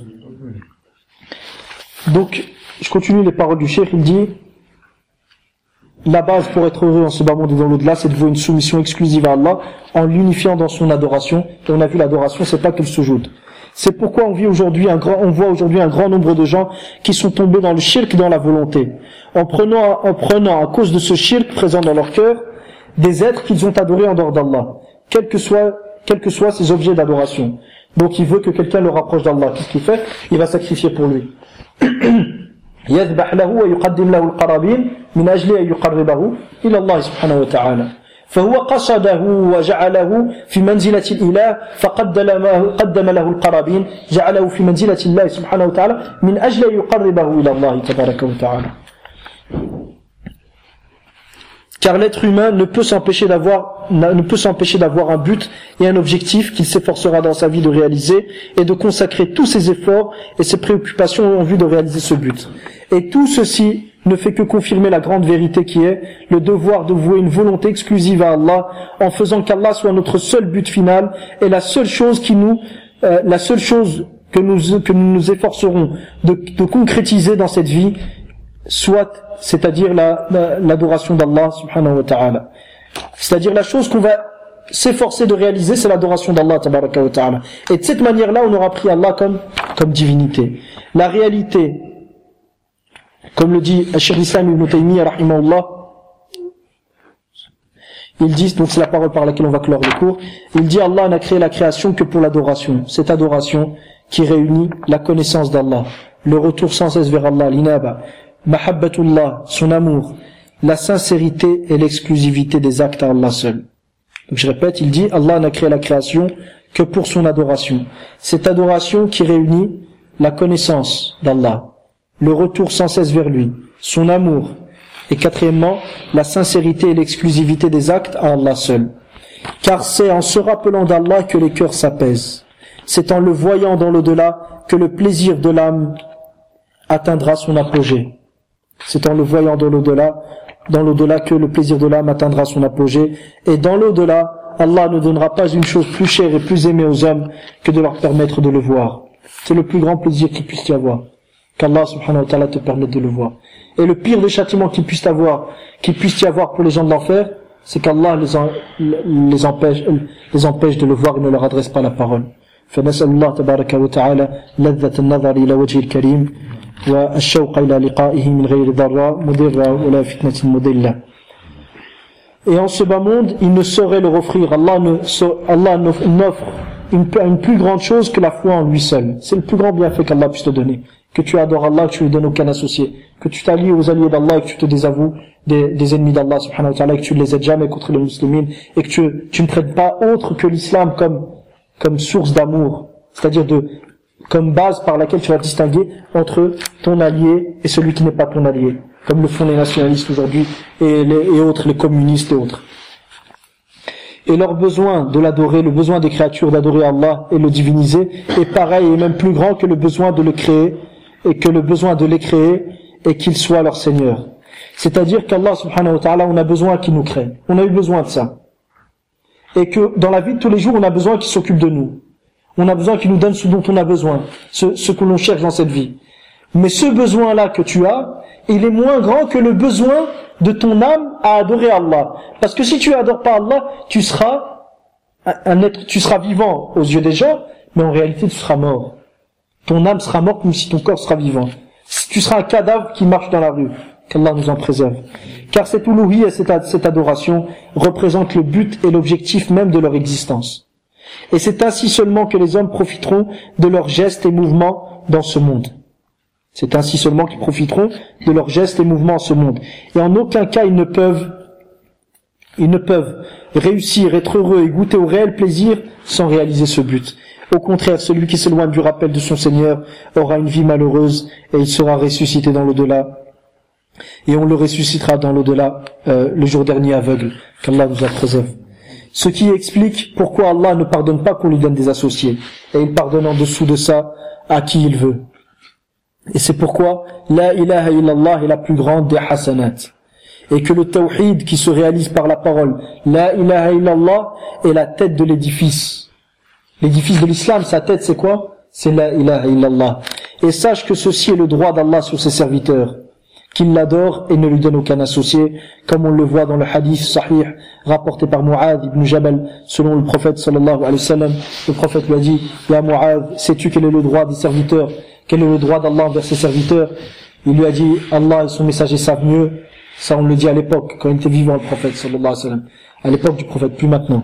Donc, je continue les paroles du shirk. Il dit, la base pour être heureux en ce bas monde et dans l'au-delà, c'est de vouer une soumission exclusive à Allah, en l'unifiant dans son adoration. Et on a vu l'adoration, c'est pas que le sujoud. C'est pourquoi on vit aujourd'hui un grand, on voit aujourd'hui un grand nombre de gens qui sont tombés dans le shirk, dans la volonté. En prenant, en prenant, à cause de ce shirk présent dans leur cœur, des êtres qu'ils ont adorés en dehors d'Allah. Quels que soient, quels que soient ces objets d'adoration. Donc il veut que quelqu'un le rapproche d'Allah. Qu'est-ce qu'il fait? Il va sacrifier pour lui. يذبح له ويقدم له القرابين من أجل أن يقربه إلى الله سبحانه وتعالى فهو قصده وجعله في منزلة الإله فقدم له القرابين جعله في منزلة الله سبحانه وتعالى من أجل أن يقربه إلى الله تبارك وتعالى. Car l'être humain ne peut s'empêcher d'avoir, ne peut s'empêcher d'avoir un but et un objectif qu'il s'efforcera dans sa vie de réaliser et de consacrer tous ses efforts et ses préoccupations en vue de réaliser ce but. Et tout ceci ne fait que confirmer la grande vérité qui est le devoir de vouer une volonté exclusive à Allah en faisant qu'Allah soit notre seul but final et la seule chose qui nous, euh, la seule chose que nous, que nous nous efforcerons de, de concrétiser dans cette vie, soit, c'est-à-dire la, la, l'adoration d'Allah subhanahu wa ta'ala. C'est-à-dire la chose qu'on va s'efforcer de réaliser, c'est l'adoration d'Allah tabaraka wa ta'ala. Et de cette manière-là, on aura pris Allah comme, comme divinité. La réalité, comme le dit Cheikh Islam Ibn Taymiyyah rahimahullah, il dit, donc c'est la parole par laquelle on va clore le cours, il dit Allah n'a créé la création que pour l'adoration. Cette adoration qui réunit la connaissance d'Allah, le retour sans cesse vers Allah, l'inaba, mahabbatullah, son amour, la sincérité et l'exclusivité des actes à Allah seul. Donc je répète, il dit Allah n'a créé la création que pour son adoration. Cette adoration qui réunit la connaissance d'Allah, le retour sans cesse vers lui, son amour, et quatrièmement, la sincérité et l'exclusivité des actes à Allah seul. Car c'est en se rappelant d'Allah que les cœurs s'apaisent. C'est en le voyant dans l'au-delà que le plaisir de l'âme atteindra son apogée. C'est en le voyant dans l'au-delà, dans l'au-delà que le plaisir de l'âme atteindra son apogée. Et dans l'au-delà, Allah ne donnera pas une chose plus chère et plus aimée aux hommes que de leur permettre de le voir. C'est le plus grand plaisir qu'il puisse y avoir. Qu'Allah subhanahu wa ta'ala te permette de le voir. Et le pire des châtiments qu'il puisse avoir, qu'il puisse y avoir pour les gens de l'enfer, c'est qu'Allah les, en, les empêche, les empêche de le voir et ne leur adresse pas la parole. فنسأل الله تبارك وتعالى لذة النظر إلى وجه الكريم والشوق إلى لقائه من غير ضراء مضرة ولا فتنة مضلة. Et en ce bas monde, il ne saurait leur offrir, Allah, ne, Allah n'offre une, une plus grande chose que la foi en lui seul. C'est le plus grand bienfait qu'Allah puisse te donner. Que tu adores Allah, que tu lui donnes aucun associé. Que tu t'allies aux alliés d'Allah et que tu te désavoues des, des ennemis d'Allah subhanahu wa ta'ala et que tu ne les aides jamais contre les musulmans et que tu, tu ne traites pas autre que l'islam comme, comme source d'amour. C'est-à-dire de, comme base par laquelle tu vas distinguer entre ton allié et celui qui n'est pas ton allié. Comme le font les nationalistes aujourd'hui et, les, et autres, les communistes et autres. Et leur besoin de l'adorer, le besoin des créatures d'adorer Allah et le diviniser est pareil et même plus grand que le besoin de le créer et que le besoin de les créer et qu'ils soient leur Seigneur. C'est-à-dire qu'Allah subhanahu wa ta'ala, on a besoin qu'il nous crée. On a eu besoin de ça. Et que dans la vie de tous les jours, on a besoin qu'il s'occupe de nous. On a besoin qu'il nous donne ce dont on a besoin, ce, ce que l'on cherche dans cette vie. Mais ce besoin-là que tu as, il est moins grand que le besoin de ton âme à adorer Allah. Parce que si tu adores pas Allah, tu seras un être, tu seras vivant aux yeux des gens, mais en réalité tu seras mort. Ton âme sera morte même si ton corps sera vivant. Tu seras un cadavre qui marche dans la rue. Qu'Allah nous en préserve. Car cette uluhiyya, cette, cette adoration, représente le but et l'objectif même de leur existence. Et c'est ainsi seulement que les hommes profiteront de leurs gestes et mouvements dans ce monde. C'est ainsi seulement qu'ils profiteront de leurs gestes et mouvements en ce monde. Et en aucun cas ils ne peuvent, ils ne peuvent réussir, être heureux et goûter au réel plaisir sans réaliser ce but. Au contraire, celui qui s'éloigne du rappel de son Seigneur aura une vie malheureuse et il sera ressuscité dans l'au-delà. Et on le ressuscitera dans l'au-delà euh, le jour dernier aveugle. Qu'Allah nous en préserve. Ce qui explique pourquoi Allah ne pardonne pas qu'on lui donne des associés. Et il pardonne en dessous de ça à qui il veut. Et c'est pourquoi la ilaha illallah est la plus grande des hasanat. Et que le tawhid qui se réalise par la parole la ilaha illallah est la tête de l'édifice. L'édifice de l'islam, sa tête c'est quoi? C'est la ilaha illallah. Et sache que ceci est le droit d'Allah sur ses serviteurs, qu'il l'adore et ne lui donne aucun associé, comme on le voit dans le hadith sahih rapporté par Mu'adh ibn Jabal, selon le prophète sallallahu alayhi wa sallam. Le prophète lui a dit: Ya Mu'adh, sais-tu quel est le droit des serviteurs? Quel est le droit d'Allah envers ses serviteurs? Il lui a dit: Allah et son messager savent mieux. Ça on le dit à l'époque, quand il était vivant le prophète sallallahu alayhi wa sallam. À l'époque du prophète, plus maintenant.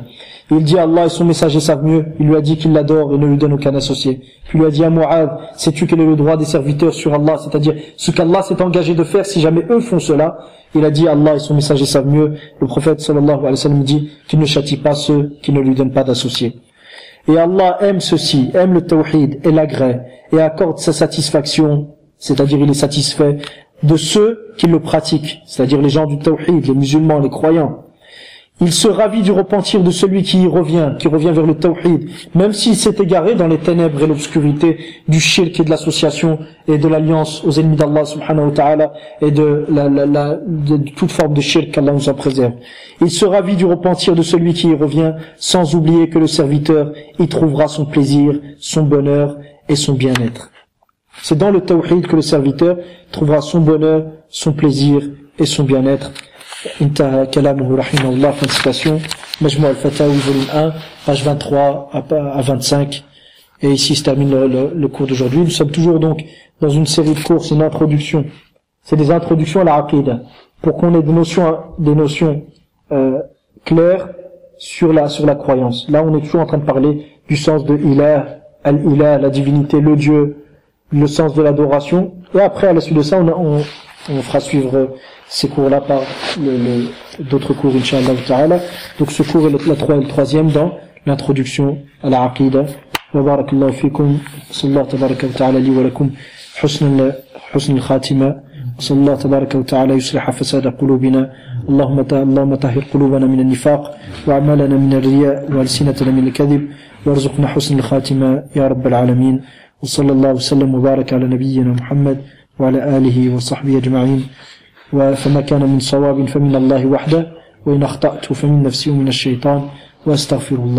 Et il dit Allah et son messager savent mieux. Il lui a dit qu'il l'adore et ne lui donne aucun associé. Puis il lui a dit à Mu'adh, sais-tu quel est le droit des serviteurs sur Allah, c'est-à-dire ce qu'Allah s'est engagé de faire si jamais eux font cela. Il a dit Allah et son messager savent mieux. Le prophète sallallahu alayhi wa sallam dit qu'il ne châtie pas ceux qui ne lui donnent pas d'associés. Et Allah aime ceci, aime le tawhid et l'agrée et accorde sa satisfaction, c'est-à-dire il est satisfait de ceux qui le pratiquent, c'est-à-dire les gens du tawhid, les musulmans, les croyants. Il se ravit du repentir de celui qui y revient, qui revient vers le tawhid, même s'il s'est égaré dans les ténèbres et l'obscurité du shirk et de l'association et de l'alliance aux ennemis d'Allah subhanahu wa ta'ala et de, la, la, la, de, de toute forme de shirk qu'Allah nous en préserve. Il se ravit du repentir de celui qui y revient, sans oublier que le serviteur y trouvera son plaisir, son bonheur et son bien-être. C'est dans le tawhid que le serviteur trouvera son bonheur, son plaisir et son bien-être. انتهى كلامه رحمه الله. Fin de citation. Majmou al-Fatawi, volume un, page vingt-trois à vingt-cinq. Et ici se termine le, le, le cours d'aujourd'hui. Nous sommes toujours donc dans une série de cours, c'est une introduction. C'est des introductions à la aqida, pour qu'on ait des notions, des notions euh, claires sur la sur la croyance. Là, on est toujours en train de parler du sens de ilah, al-ilah, la divinité, le Dieu, le sens de l'adoration. Et après, à la suite de ça, on, on, on fera suivre ces cours-là par le, le, d'autres cours, Inch'Allah ta'ala. Donc ce cours est le, la, le troisième dans l'introduction à la aqida. Wa barakallahu fikum. Sallallahu tabaraka wa ta'ala li wa lakum husn husn al-khatima. Sallallahu tabaraka wa ta'ala yusliha fasada qulubina. Allahumma Allahumma tahhir qulubana min an-nifaq wa a'malana min ar-riya wa alsinatana min al-kadhib warzuqna husn al-khatima ya rabbal alamin. Wa sallallahu wa sallam wa baraka ala nabiyyina Muhammad wa ala alihi wa sahbihi ajma'in. فما كان من صواب فمن الله وحده وإن أخطأت فمن نفسي ومن الشيطان وأستغفر الله.